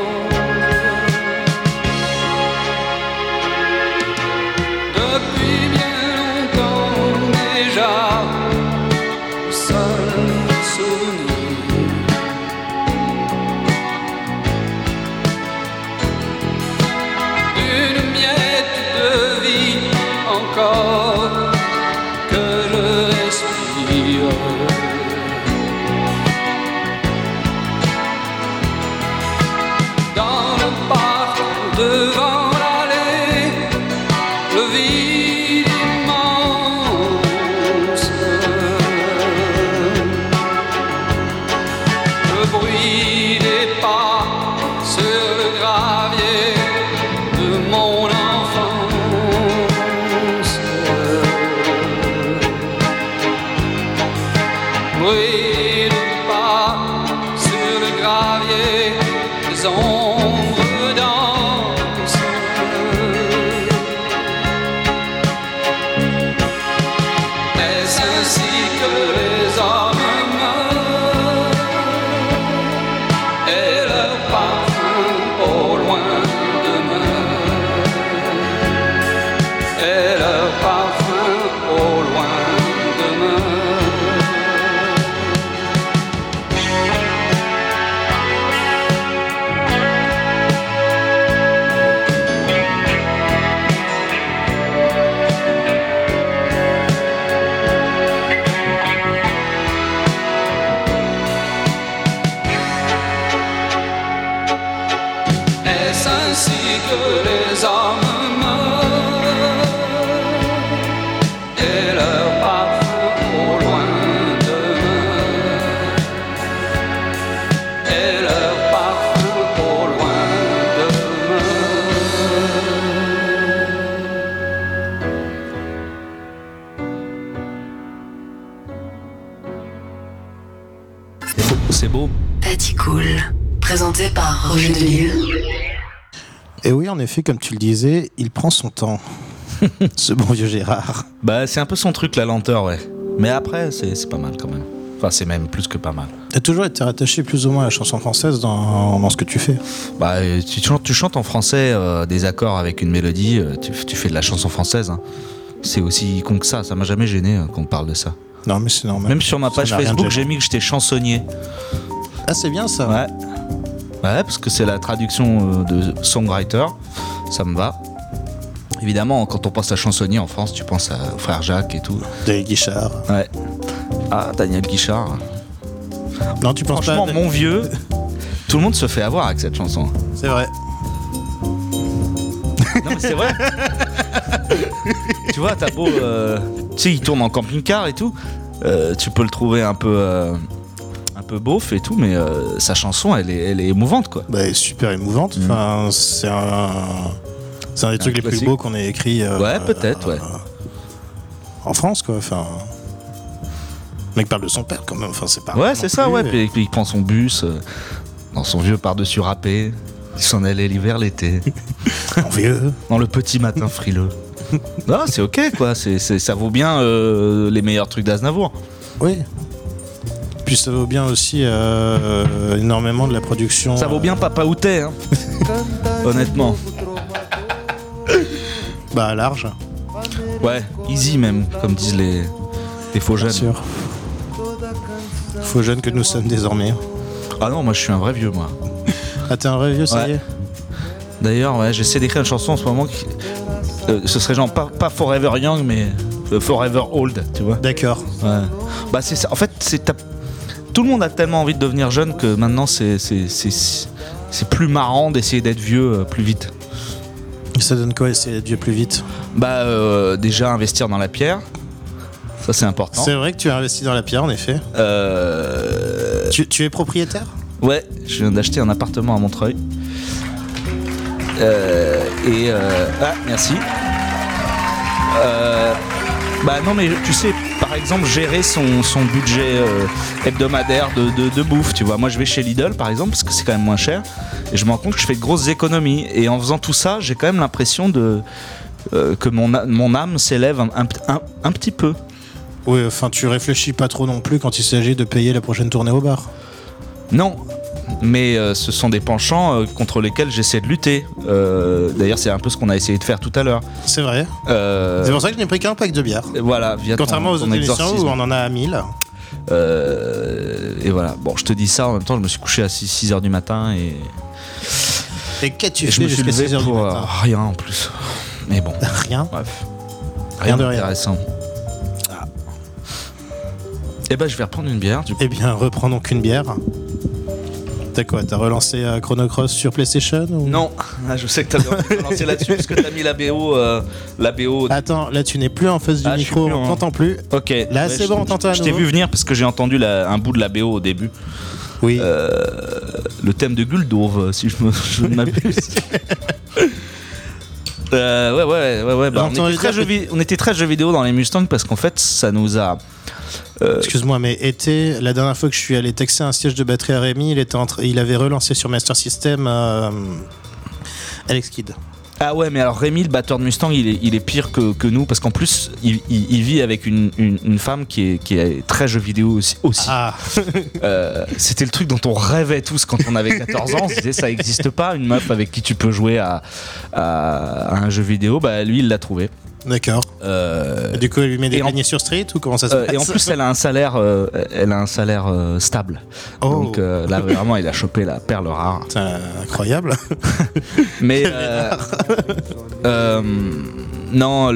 Depuis bien longtemps déjà, le seul souvenir d'une miette de vie encore que je respire. Dans le parc devant l'allée, le vide immense, le bruit des pas sur le gravier de mon enfance. Bruit de pas sur le gravier, les ombres dansent. Est-ce ainsi que les hommes meurent et leur parfum au loin demeure, et leur parfum au loin demeure. que les hommes meurent et leur parfum au loin demeure, et leur parfum au loin demeure. C'est beau. Taticool, présenté par Roger Delille. Et oui, en effet, comme tu le disais, il prend son temps. Ce bon vieux Gérard. Bah, c'est un peu son truc, la lenteur, ouais. Mais après, c'est pas mal quand même. Enfin, c'est même plus que pas mal. T'as toujours été rattaché plus ou moins à la chanson française dans ce que tu fais. Bah, tu chantes en français des accords avec une mélodie, tu fais de la chanson française. Hein. C'est aussi con que ça m'a jamais gêné qu'on parle de ça. Non, mais c'est normal. Même sur ma page Facebook, j'ai mis que j'étais chansonnier. Ah, c'est bien ça. Ouais. Ouais, parce que c'est la traduction de songwriter, ça me va. Évidemment, quand on pense à chansonnier en France, tu penses au frère Jacques et tout. Daniel Guichard. Ouais. Ah, Daniel Guichard. Non, tu penses pas. Franchement, mon vieux, tout le monde se fait avoir avec cette chanson. C'est vrai. Non, mais c'est vrai. Tu vois, t'as beau. Tu sais, il tourne en camping-car et tout. Tu peux le trouver un peu beauf et tout, mais sa chanson, elle est émouvante, quoi. Bah, elle est super émouvante. Enfin, c'est un des trucs les plus beaux qu'on ait écrit. Ouais, peut-être, ouais. En France, quoi. Enfin. Le mec parle de son père, quand même. Enfin, c'est pas. Ouais, c'est ça, ouais. Puis il prend son bus dans son vieux par-dessus râpé. Il s'en allait l'hiver, l'été. Mon vieux. Dans le petit matin frileux. Non, c'est ok, quoi. Ça vaut bien les meilleurs trucs d'Aznavour. Oui. Puis ça vaut bien aussi énormément de la production. Ça vaut bien Papa Outé, hein. Honnêtement. Bah, large. Ouais, easy même, comme disent les faux jeunes. Bien sûr. Faux jeunes que nous sommes désormais. Ah non, moi je suis un vrai vieux, moi. Ah, t'es un vrai vieux, ça y est. D'ailleurs, ouais, j'essaie d'écrire une chanson en ce moment qui. Ce serait genre pas Forever Young, mais Forever Old, tu vois. D'accord. Ouais. Bah, c'est ça. En fait, tout le monde a tellement envie de devenir jeune que maintenant c'est plus marrant d'essayer d'être vieux plus vite. Ça donne quoi essayer d'être vieux plus vite? Bah, déjà investir dans la pierre. Ça, c'est important. C'est vrai que tu as investi dans la pierre, en effet. Tu es propriétaire? Ouais, je viens d'acheter un appartement à Montreuil. Ah, merci. Bah non, mais tu sais, par exemple, gérer son budget hebdomadaire de bouffe, tu vois. Moi, je vais chez Lidl, par exemple, parce que c'est quand même moins cher. Et je me rends compte que je fais de grosses économies. Et en faisant tout ça, j'ai quand même l'impression que mon âme s'élève un petit peu. Oui, enfin, tu réfléchis pas trop non plus quand il s'agit de payer la prochaine tournée au bar. Non, mais ce sont des penchants contre lesquels j'essaie de lutter. D'ailleurs, c'est un peu ce qu'on a essayé de faire tout à l'heure. C'est vrai. C'est pour ça que je n'ai pris qu'un pack de bière. Voilà, via contrairement aux autres émissions où on en a à 1000. Et voilà, bon, je te dis ça, en même temps, je me suis couché à 6h du matin Et qu'as-tu je fait me suis jusqu'à levé 6h du pour matin? rien en plus. Mais bon. Rien. Bref. Rien de rien. Intéressant. Et bah, je vais reprendre une bière. Du coup. Eh bien, reprends donc une bière. T'as quoi? T'as relancé Chrono Cross sur PlayStation ou... Non, je sais que t'as relancé là-dessus parce que t'as mis la BO. Attends, là tu n'es plus en face du micro, on t'entend plus. Ok. Là c'est bon, on t'entend à nouveau. Je t'ai vu venir parce que j'ai entendu un bout de la BO au début. Oui. Le thème de Guldorf, si je ne m'abuse. Ouais. Bah, on était très jeux vidéo dans les Mustangs parce qu'en fait, ça nous a. Excuse-moi, mais la dernière fois que je suis allé texter un siège de batterie à Rémi, il avait relancé sur Master System Alex Kidd. Ah ouais, mais alors Rémi, le batteur de Mustang, il est pire que nous parce qu'en plus, il vit avec une femme qui est très jeu vidéo aussi. Ah. C'était le truc dont on rêvait tous quand on avait 14 ans. On se disait, ça n'existe pas, une meuf avec qui tu peux jouer à un jeu vidéo. Bah lui, il l'a trouvé. D'accord. Du coup, elle lui met des paniers sur Street ou comment ça se passe? Et en plus, elle a un salaire stable. Oh. Donc là, vraiment, il a chopé la perle rare. C'est incroyable. Mais Non,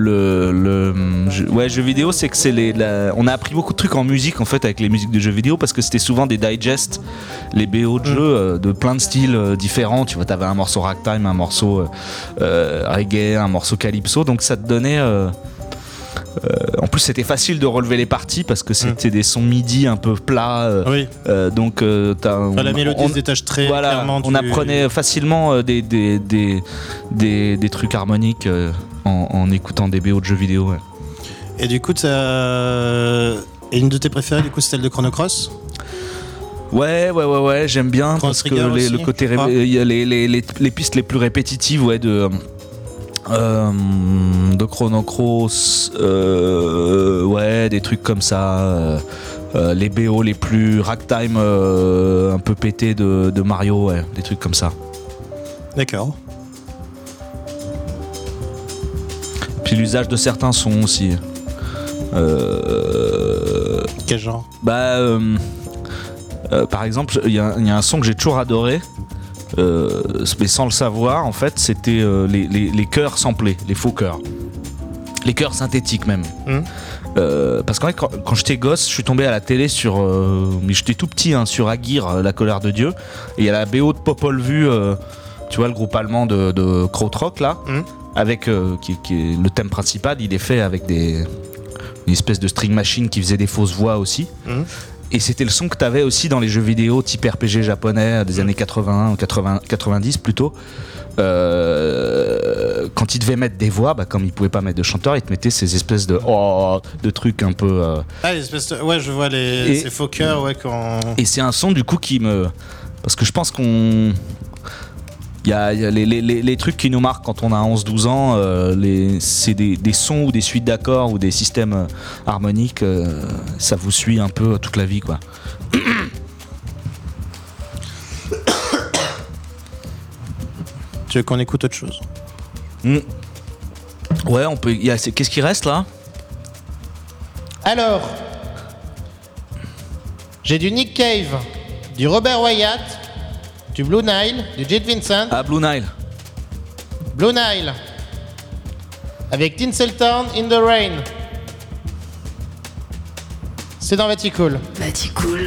jeux vidéo, c'est que on a appris beaucoup de trucs en musique en fait avec les musiques de jeux vidéo parce que c'était souvent des digests, les BO de jeux de plein de styles différents. Tu vois, t'avais un morceau ragtime, un morceau reggae, un morceau calypso, donc ça te donnait. En plus, c'était facile de relever les parties parce que c'était des sons MIDI un peu plats. Oui. Donc, la mélodie se détache très clairement. On apprenait facilement des trucs harmoniques en écoutant des BO de jeux vidéo. Ouais. Et du coup, et une de tes préférées, du coup, c'est celle de Chrono Cross. Ouais, j'aime bien parce que le côté il y a les pistes les plus répétitives, ouais, de Chrono Cross, ouais, des trucs comme ça, les BO les plus ragtime, un peu pétés de Mario, ouais, des trucs comme ça. D'accord. Puis l'usage de certains sons aussi. Quel genre? Par exemple, il y a un son que j'ai toujours adoré. Mais sans le savoir, en fait, c'était les chœurs samplés, les faux chœurs, les chœurs synthétiques même. Parce qu'en fait, quand j'étais gosse, je suis tombé à la télé sur, mais j'étais tout petit, hein, sur Aguirre, La colère de Dieu, et il y a la BO de Popol Vuh, tu vois, le groupe allemand de krautrock là, avec qui est le thème principal, il est fait avec une espèce de string machine qui faisait des fausses voix aussi. Et c'était le son que t'avais aussi dans les jeux vidéo type RPG japonais des années 80 ou 90 plutôt. Quand ils devaient mettre des voix, comme ils pouvaient pas mettre de chanteur, ils te mettaient ces espèces de trucs un peu. Les espèces de... Ouais, je vois ces faux cœurs, ouais. Et c'est un son du coup qui me. Parce que je pense qu'on. Il y a les trucs qui nous marquent quand on a 11-12 ans, c'est des sons ou des suites d'accords ou des systèmes harmoniques, ça vous suit un peu toute la vie, quoi. Tu veux qu'on écoute autre chose? Ouais, on peut. Qu'est-ce qui reste là? Alors, j'ai du Nick Cave, du Robert Wyatt, du Blue Nile, du Jet Vincent. Ah, Blue Nile. Blue Nile. Avec Tinseltown in the Rain. C'est dans Vaticool. Vaticool.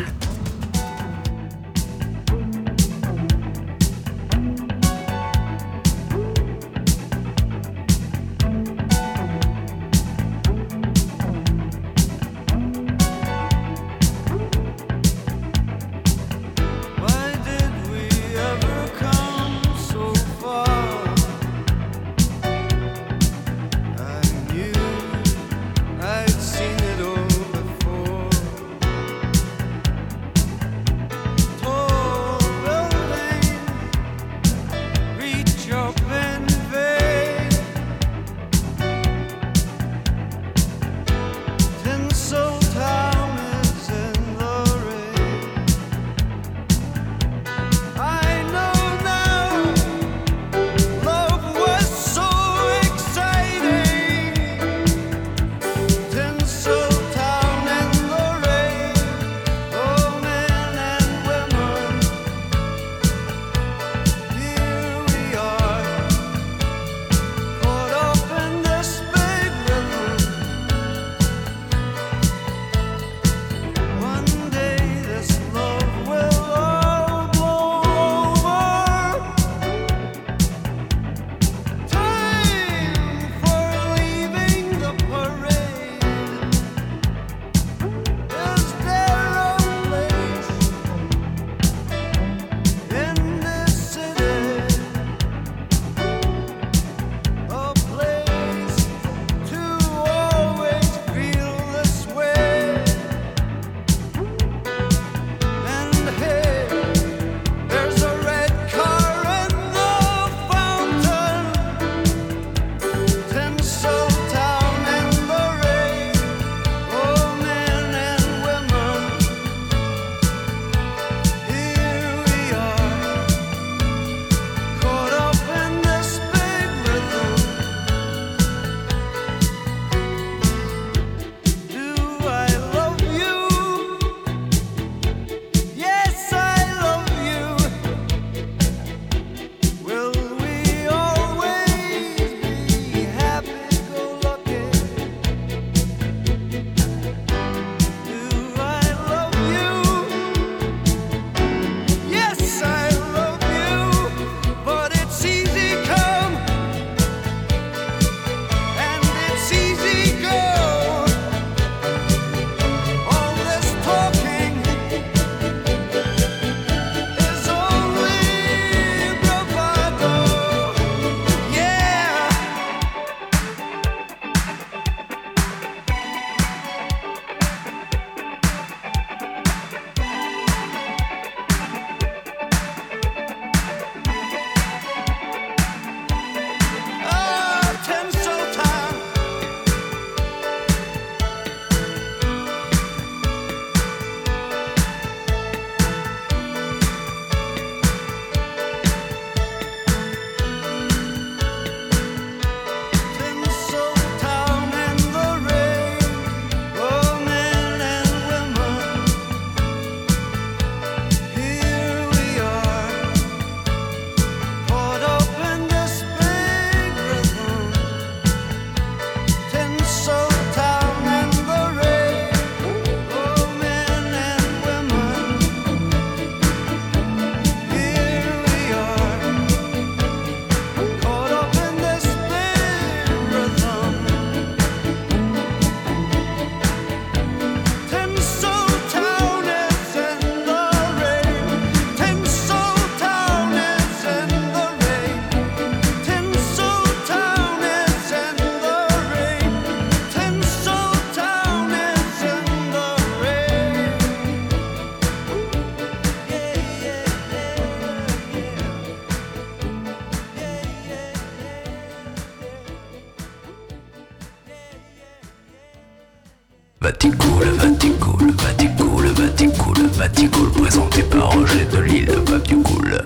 Vaticool, Vaticool, Vaticool, Vaticool, Vaticool, présenté par Roger Delisle, le pape du cool.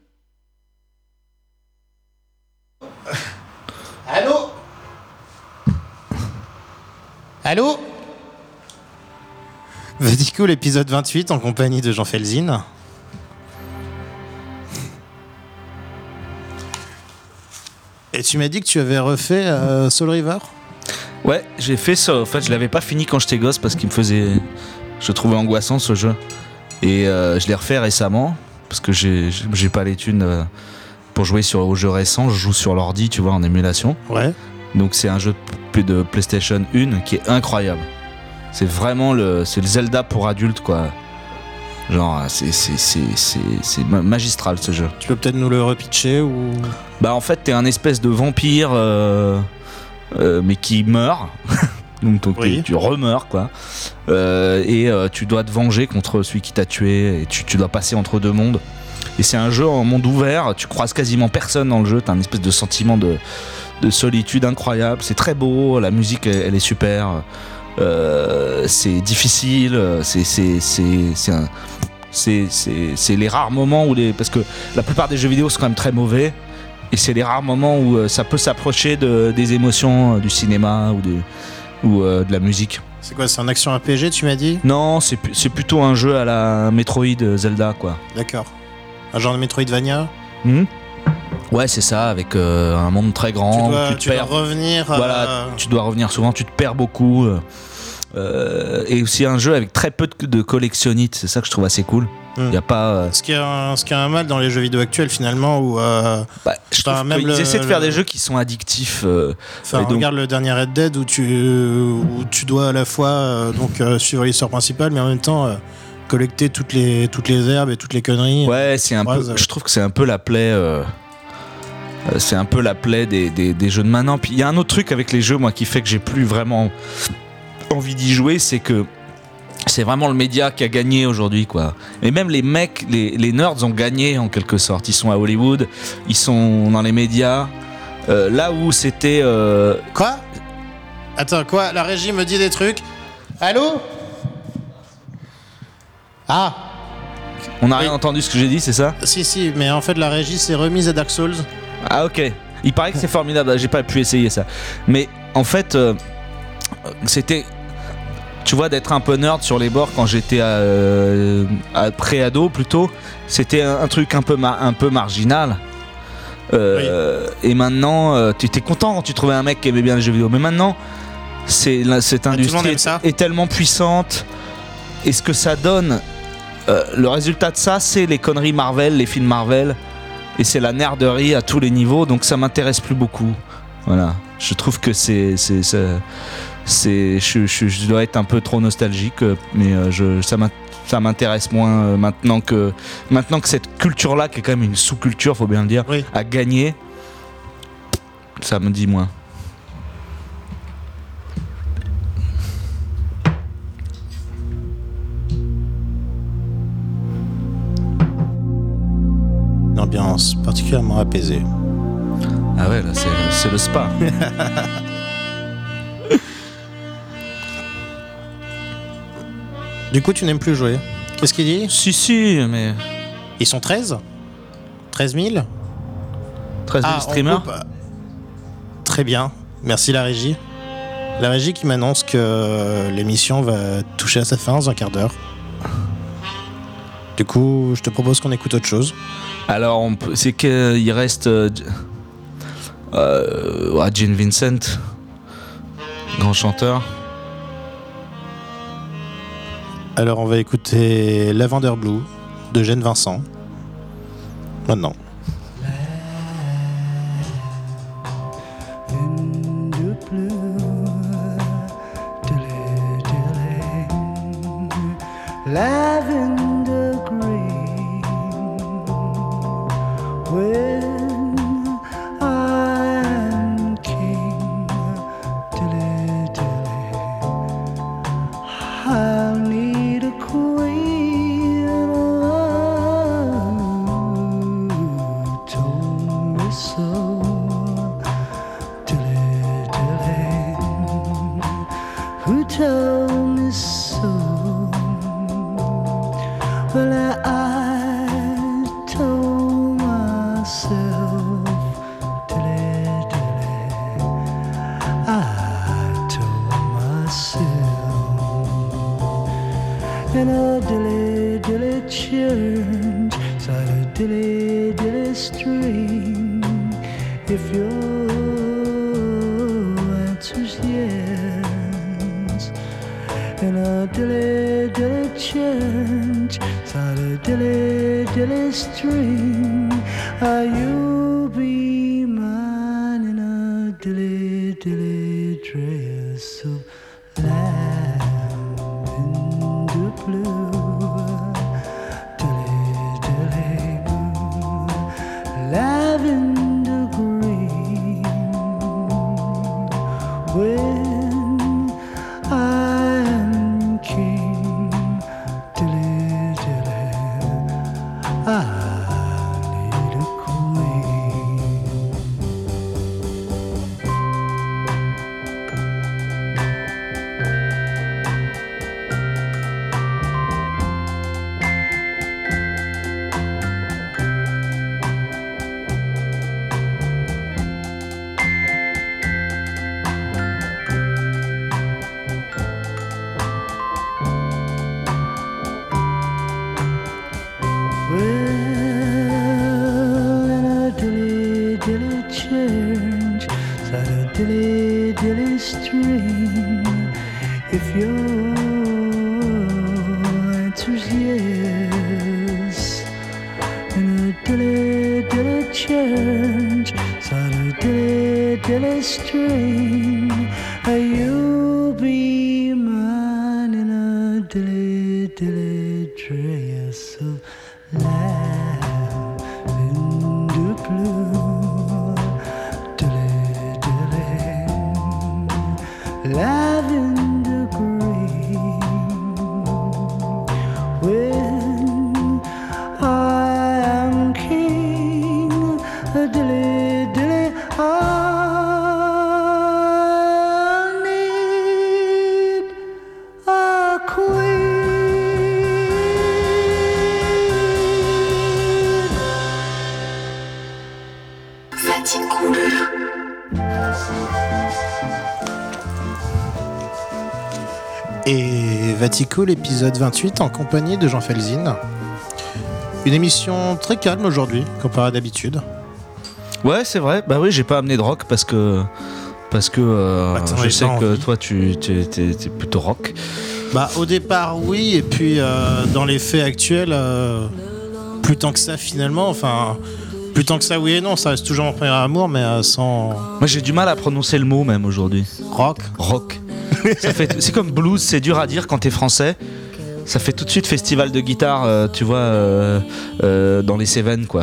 Allô? Allô? Vaticool, épisode 28, en compagnie de Jean Felzine. Et tu m'as dit que tu avais refait Soul River? Ouais, j'ai fait ça. En fait, je l'avais pas fini quand j'étais gosse parce qu'il me faisait. Je trouvais angoissant ce jeu. Et je l'ai refait récemment parce que j'ai pas les thunes pour jouer aux jeux récents. Je joue sur l'ordi, tu vois, en émulation. Ouais. Donc c'est un jeu de PlayStation 1 qui est incroyable. C'est vraiment le Zelda pour adultes, quoi. Genre, c'est magistral ce jeu. Tu peux peut-être nous le repitcher ou... Bah en fait, t'es un espèce de vampire, mais qui meurt. Donc oui. tu remeurs, quoi. Et tu dois te venger contre celui qui t'a tué. Et tu dois passer entre deux mondes. Et c'est un jeu en monde ouvert. Tu croises quasiment personne dans le jeu. T'as un espèce de sentiment de solitude incroyable. C'est très beau. La musique, elle est super. C'est difficile. C'est les rares moments où parce que la plupart des jeux vidéo sont quand même très mauvais. Et c'est les rares moments où ça peut s'approcher des émotions du cinéma ou de la musique. C'est quoi, c'est un action RPG, tu m'as dit? Non, c'est plutôt un jeu à la Metroid Zelda, quoi. D'accord. Un genre de Metroidvania? Ouais, c'est ça, avec un monde très grand. Tu dois revenir. Voilà, tu dois revenir souvent, tu te perds beaucoup. Et aussi un jeu avec très peu de collectionnites, c'est ça que je trouve assez cool. Y a pas, ce qui est un mal dans les jeux vidéo actuels finalement où je trouve même qu'ils essaient de faire des jeux qui sont addictifs. Regarde le dernier Red Dead où tu dois à la fois suivre l'histoire principale mais en même temps collecter toutes les herbes et toutes les conneries. Ouais, c'est un peu. Je trouve que c'est un peu la plaie. C'est un peu la plaie des jeux de maintenant. Puis il y a un autre truc avec les jeux, moi, qui fait que j'ai plus vraiment envie d'y jouer, c'est que c'est vraiment le média qui a gagné aujourd'hui, quoi. Et même les mecs, les nerds ont gagné en quelque sorte. Ils sont à Hollywood, ils sont dans les médias. Là où c'était. Quoi? Attends, quoi? La régie me dit des trucs. Allô? Ah! On n'a rien entendu ce que j'ai dit, c'est ça? Si, mais en fait la régie s'est remise à Dark Souls. Ah ok. Il paraît que c'est formidable, j'ai pas pu essayer ça. Mais en fait, c'était... Tu vois, d'être un peu nerd sur les bords quand j'étais pré-ado plutôt, c'était un truc un peu marginal. Oui. Et maintenant, tu étais content quand tu trouvais un mec qui aimait bien les jeux vidéo. Mais maintenant, cette industrie est tellement puissante. Et ce que ça donne, le résultat de ça, c'est les conneries Marvel, les films Marvel. Et c'est la nerderie à tous les niveaux. Donc ça m'intéresse plus beaucoup. Voilà. Je trouve que je dois être un peu trop nostalgique, mais ça m'intéresse moins maintenant que cette culture-là, qui est quand même une sous-culture, faut bien le dire, oui, a gagné. Ça me dit moins. Une ambiance particulièrement apaisée. Ah ouais, là c'est le spa. Du coup, tu n'aimes plus jouer. Qu'est-ce qu'il dit? Si, mais... Ils sont 13 000 streamers. Très bien. Merci la régie. La régie qui m'annonce que l'émission va toucher à sa fin dans un quart d'heure. Du coup, je te propose qu'on écoute autre chose. Alors, c'est qu'il reste... Gene Vincent, grand chanteur. Alors on va écouter Lavender Blue de Gene Vincent. Maintenant. Lavender green, when I'm king, dilly dilly, I'll need a queen. Oh, told me so, dilly dilly, who told me Well, I told myself, dilly dilly, I told myself, in a dilly dilly church, side a dilly dilly string, if your answer's yes, in a dilly dilly church, side a dilly dilly string, you'll be mine in a dilly dilly dress of lavender blue, dilly dilly blue, lavender green. When I am king, dilly dilly, I need a queen. Well, in a dilly dilly church, side a dilly dilly string, if your answer's yes, in a dilly dilly church, side a dilly dilly string, you'll be mine in a dilly dilly dress of lavender blue, dilly dilly, lavender green. When I am king, dilly dilly, I'll need a queen. Et Vatico, l'épisode 28, en compagnie de Jean Felzin. Une émission très calme aujourd'hui, comparé à d'habitude. Ouais, c'est vrai. Bah oui, j'ai pas amené de rock parce que je sais que toi, tu es plutôt rock. Bah, au départ, oui, et puis dans les faits actuels, plus tant que ça finalement, enfin, plus tant que ça, oui et non, ça reste toujours mon premier amour, mais sans. Moi, j'ai du mal à prononcer le mot même aujourd'hui. Rock. C'est comme blues, c'est dur à dire quand t'es français. Ça fait tout de suite festival de guitare, tu vois, dans les Cévennes, quoi.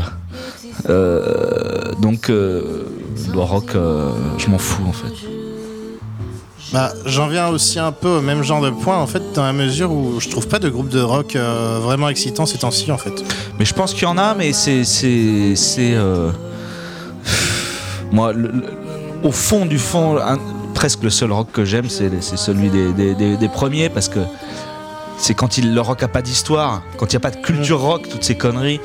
Donc, le rock, je m'en fous en fait. Bah, j'en viens aussi un peu au même genre de point, en fait, dans la mesure où je trouve pas de groupe de rock vraiment excitant ces temps-ci, en fait. Mais je pense qu'il y en a, mais c'est moi, au fond du fond, presque le seul rock que j'aime, c'est celui des premiers, parce que c'est quand le rock a pas d'histoire, quand il n'y a pas de culture rock, toutes ces conneries,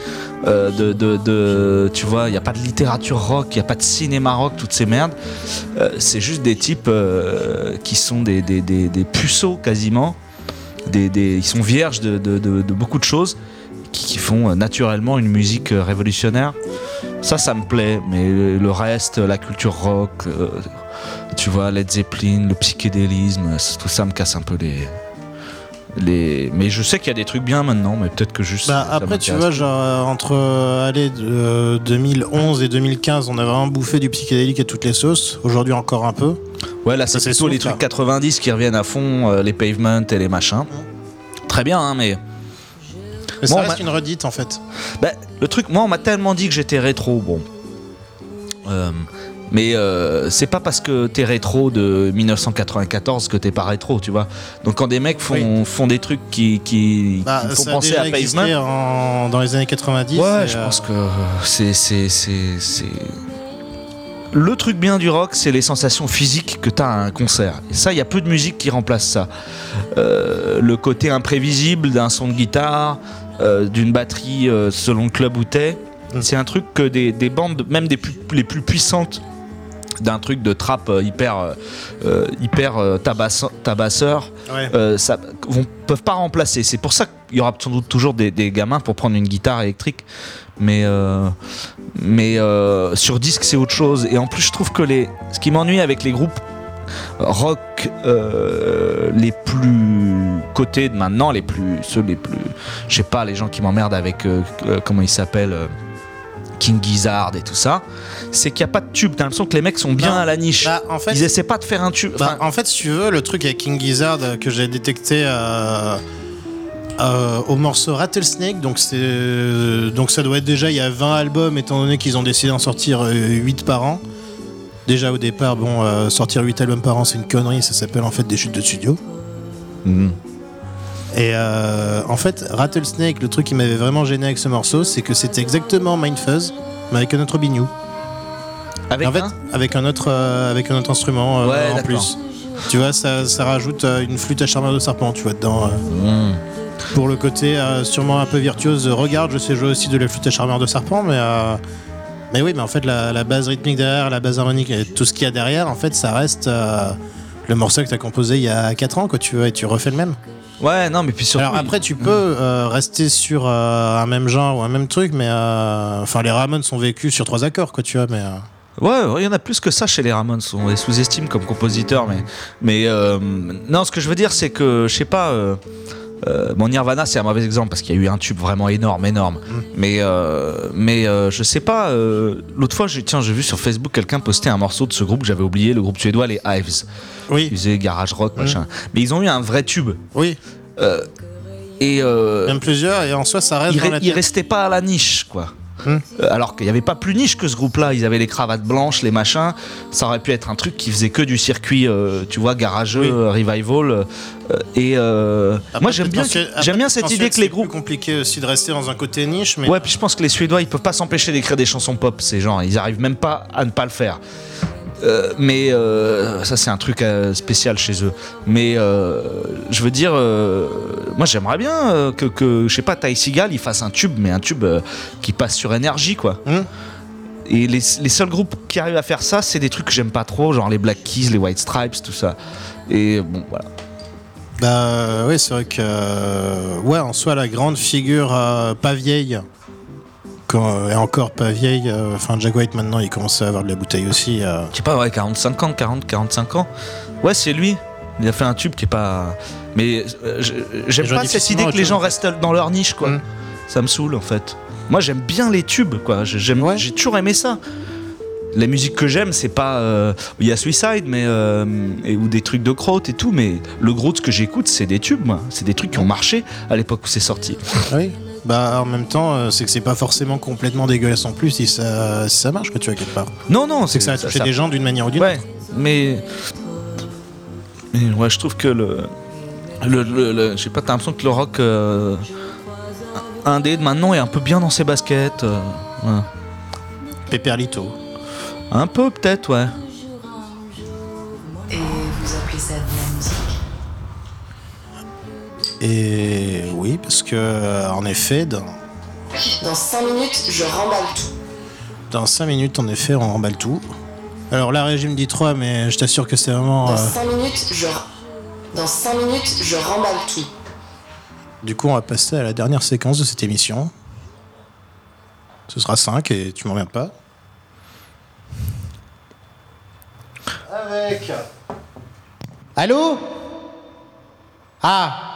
tu vois, il n'y a pas de littérature rock, il n'y a pas de cinéma rock, toutes ces merdes. C'est juste des types qui sont des puceaux quasiment, ils sont vierges de beaucoup de choses, qui font naturellement une musique révolutionnaire. Ça me plaît, mais le reste, la culture rock, tu vois, Led Zeppelin, le psychédélisme, tout ça me casse un peu mais je sais qu'il y a des trucs bien maintenant, mais peut-être que juste. Bah, après, tu vois, genre entre 2011 et 2015, on a vraiment bouffé du psychédélique à toutes les sauces. Aujourd'hui, encore un peu. Ouais, là, c'est plutôt les trucs 90 qui reviennent à fond, les Pavement et les machins. Très bien, hein, mais ça reste une redite en fait. Bah, le truc, moi, on m'a tellement dit que j'étais rétro, bon. Mais c'est pas parce que t'es rétro de 1994 que t'es pas rétro, tu vois. Donc quand des mecs font des trucs qui font penser à Pavement dans les années 90. Ouais, je pense que c'est le truc bien du rock, c'est les sensations physiques que t'as à un concert. Et ça, il y a peu de musique qui remplace ça. Le côté imprévisible d'un son de guitare, d'une batterie selon le club où t'es. C'est un truc que des bandes, même les plus puissantes, d'un truc de trap hyper tabasseur, peuvent pas remplacer. C'est pour ça qu'il y aura sans doute toujours des gamins pour prendre une guitare électrique, mais sur disque c'est autre chose. Et en plus je trouve que ce qui m'ennuie avec les groupes rock les plus cotés de maintenant, ceux les plus, je sais pas, les gens qui m'emmerdent avec comment ils s'appellent, King Gizzard et tout ça, c'est qu'il n'y a pas de tube. T'as l'impression que les mecs sont bien à la niche. En fait, ils essaient pas de faire un tube. En fait, si tu veux, le truc avec King Gizzard que j'ai détecté au morceau Rattlesnake, donc ça doit être déjà il y a 20 albums, étant donné qu'ils ont décidé d'en sortir 8 par an. Déjà au départ, sortir 8 albums par an, c'est une connerie, ça s'appelle en fait des chutes de studio. Et en fait, Rattlesnake, le truc qui m'avait vraiment gêné avec ce morceau, c'est que c'était exactement Mindfuzz, mais avec un autre biniou. Avec un autre instrument en plus. Tu vois, ça rajoute une flûte à charmeur de serpent, tu vois, dedans. Pour le côté sûrement un peu virtuose. Regarde, je sais jouer aussi de la flûte à charmeur de serpent, mais oui, mais en fait, la base rythmique derrière, la base harmonique et tout ce qu'il y a derrière, en fait, ça reste le morceau que tu as composé il y a 4 ans, quoi, tu vois, et tu refais le même. Ouais, non, mais puis surtout. Alors après, tu peux rester sur un même genre ou un même truc, mais les Ramones sont vécus sur 3 accords, quoi, tu vois, mais. Ouais, il y en a plus que ça chez les Ramones. On les sous-estime comme compositeurs, mais non, ce que je veux dire, c'est que je sais pas. Nirvana, c'est un mauvais exemple parce qu'il y a eu un tube vraiment énorme. Mais je sais pas. L'autre fois, j'ai vu sur Facebook quelqu'un poster un morceau de ce groupe que j'avais oublié, le groupe suédois, les Hives. Oui. Ils faisaient garage rock, machin. Mais ils ont eu un vrai tube. Oui. Même plusieurs, et en soi, ça reste dans la tête. Ils restaient pas à la niche, quoi. Alors qu'il n'y avait pas plus niche que ce groupe-là. Ils avaient les cravates blanches, les machins. Ça aurait pu être un truc qui faisait que du circuit, tu vois, garageux, revival. Moi, j'aime bien cette idée que les groupes. C'est plus compliqué aussi de rester dans un côté niche. Mais... Ouais, puis je pense que les Suédois, ils peuvent pas s'empêcher d'écrire des chansons pop. Ces gens, ils arrivent même pas à ne pas le faire. Mais ça, c'est un truc spécial chez eux. Mais je veux dire, moi j'aimerais bien que je sais pas, Ty Segall il fasse un tube, mais un tube qui passe sur énergie, quoi. Et les seuls groupes qui arrivent à faire ça, c'est des trucs que j'aime pas trop, genre les Black Keys, les White Stripes, tout ça. Et bon, voilà. Bah oui, c'est vrai que en soi la grande figure pas vieille. Et encore pas vieille, Jack White maintenant il commence à avoir de la bouteille aussi. Je sais pas, ouais, 45 ans. Ouais, c'est lui. Il a fait un tube qui est pas. Mais j'aime pas cette idée que les gens restent dans leur niche, quoi. Ça me saoule en fait. Moi j'aime bien les tubes, quoi. J'ai toujours aimé ça. La musique que j'aime, c'est pas. Il y a Suicide, ou des trucs de Kraut et tout, mais le gros de ce que j'écoute, c'est des tubes, moi. C'est des trucs qui ont marché à l'époque où c'est sorti. Oui. Bah en même temps, c'est que c'est pas forcément complètement dégueulasse en plus si ça marche, quoi, tu vois, quelque part. Non, c'est que ça a touché des gens d'une manière ou d'une autre. Mais ouais, je trouve que je sais pas, t'as l'impression que le rock indé de maintenant est un peu bien dans ses baskets. Ouais. Pepperlito. Un peu peut-être, ouais. Et vous appelez ça de la musique? Et oui, parce que en effet, dans 5 minutes, je remballe tout. Dans 5 minutes, en effet, on remballe tout. Alors là, Régime dit 3, mais je t'assure que c'est vraiment. Dans 5 minutes, je remballe tout. Du coup, on va passer à la dernière séquence de cette émission. Ce sera 5 et tu m'emmerdes pas. Avec. Allô? Ah!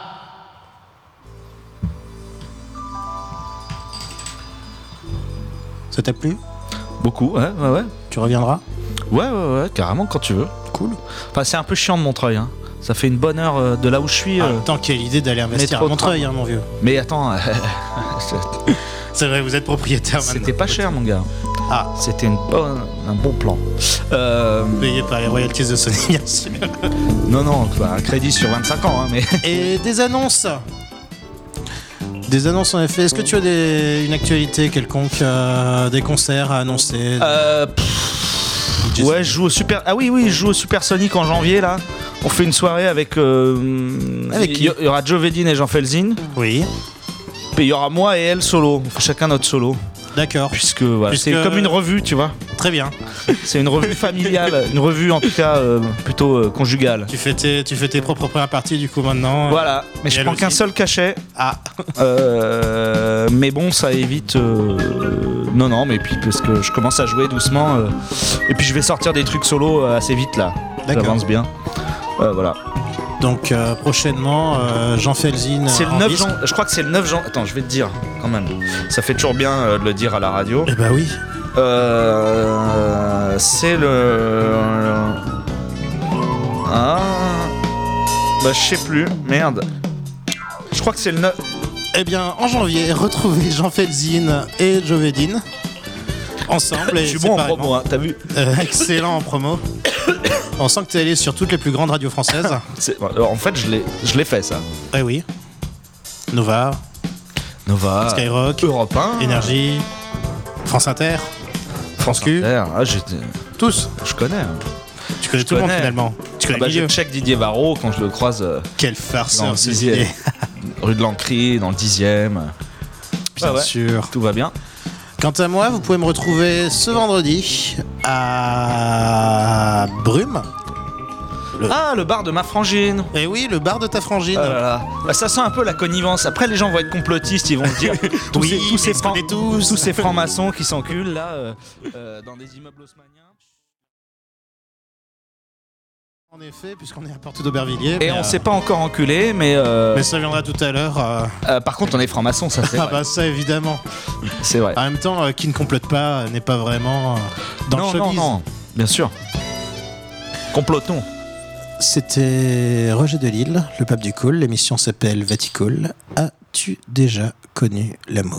Ça t'a plu? Beaucoup, ouais. Tu reviendras? Ouais, carrément, quand tu veux. Cool. Enfin, c'est un peu chiant de Montreuil, hein. Ça fait une bonne heure de là où je suis. Attends, quelle idée d'aller investir à Montreuil, mon vieux. Mais attends... c'est vrai, vous êtes propriétaire maintenant. C'était pas cher, mon gars. Ah. C'était un bon plan. Payé par les royalties de Sony, bien sûr. Non, un crédit sur 25 ans, hein, mais... Et des annonces. Des annonces en effet. Est-ce que tu as une actualité quelconque, des concerts à annoncer? Ouais, je joue au Super. Ah oui, je joue au Supersonic en janvier là. On fait une soirée avec. Avec qui? Il y aura Joe Vedin et Jean Felzin. Oui. il y aura moi et elle solo. On fait chacun notre solo. D'accord. Puisque voilà, c'est comme une revue, tu vois. Très bien. C'est une revue familiale, une revue en tout cas plutôt conjugale. Tu fais tes propres premières parties du coup maintenant. Voilà, mais je prends qu'un seul cachet. Ah. Mais bon, ça évite. Non, mais puis parce que je commence à jouer doucement. Et puis je vais sortir des trucs solo assez vite là. D'accord. J'avance bien. Voilà. Donc prochainement, Jean Felzin. C'est le 9 janvier. Je crois que c'est le 9 janvier. Attends, je vais te dire quand même. Ça fait toujours bien de le dire à la radio. Eh bah oui. C'est le. Ah. Bah je sais plus. Merde. Je crois que c'est le 9. Eh bien, en janvier, retrouvez Jean Felzin et Jovedine ensemble. Je suis bon en promo, hein, t'as vu. Excellent en promo. On sent que tu es allé sur toutes les plus grandes radios françaises. En fait, je l'ai fait ça. Eh oui. Nova, Skyrock, Europe 1, Énergie, France Inter, France Q. Tous. Je connais. Hein. Tu connais tout le monde finalement. Tu connais je check Didier Varro quand je le croise. Quel farceur, ce Didier. Rue de l'Ancry, dans le 10e. Bien sûr. Tout va bien. Quant à moi, vous pouvez me retrouver ce vendredi à Brume. Le bar de ma frangine. Eh oui, le bar de ta frangine. Ça sent un peu la connivence. Après, les gens vont être complotistes, ils vont se dire tous ces francs-maçons qui s'enculent là dans des immeubles haussmanniens. En effet, puisqu'on est à Porte d'Aubervilliers. Et on s'est pas encore enculé, mais ça viendra tout à l'heure. Par contre, on est franc-maçon, ça c'est vrai. Bah ça évidemment. C'est vrai. En même temps, qui ne complote pas n'est pas vraiment dans le showbiz. Non, bien sûr. Complotons. C'était Roger Delisle, le pape du cool. L'émission s'appelle Vaticool. As-tu déjà connu l'amour ?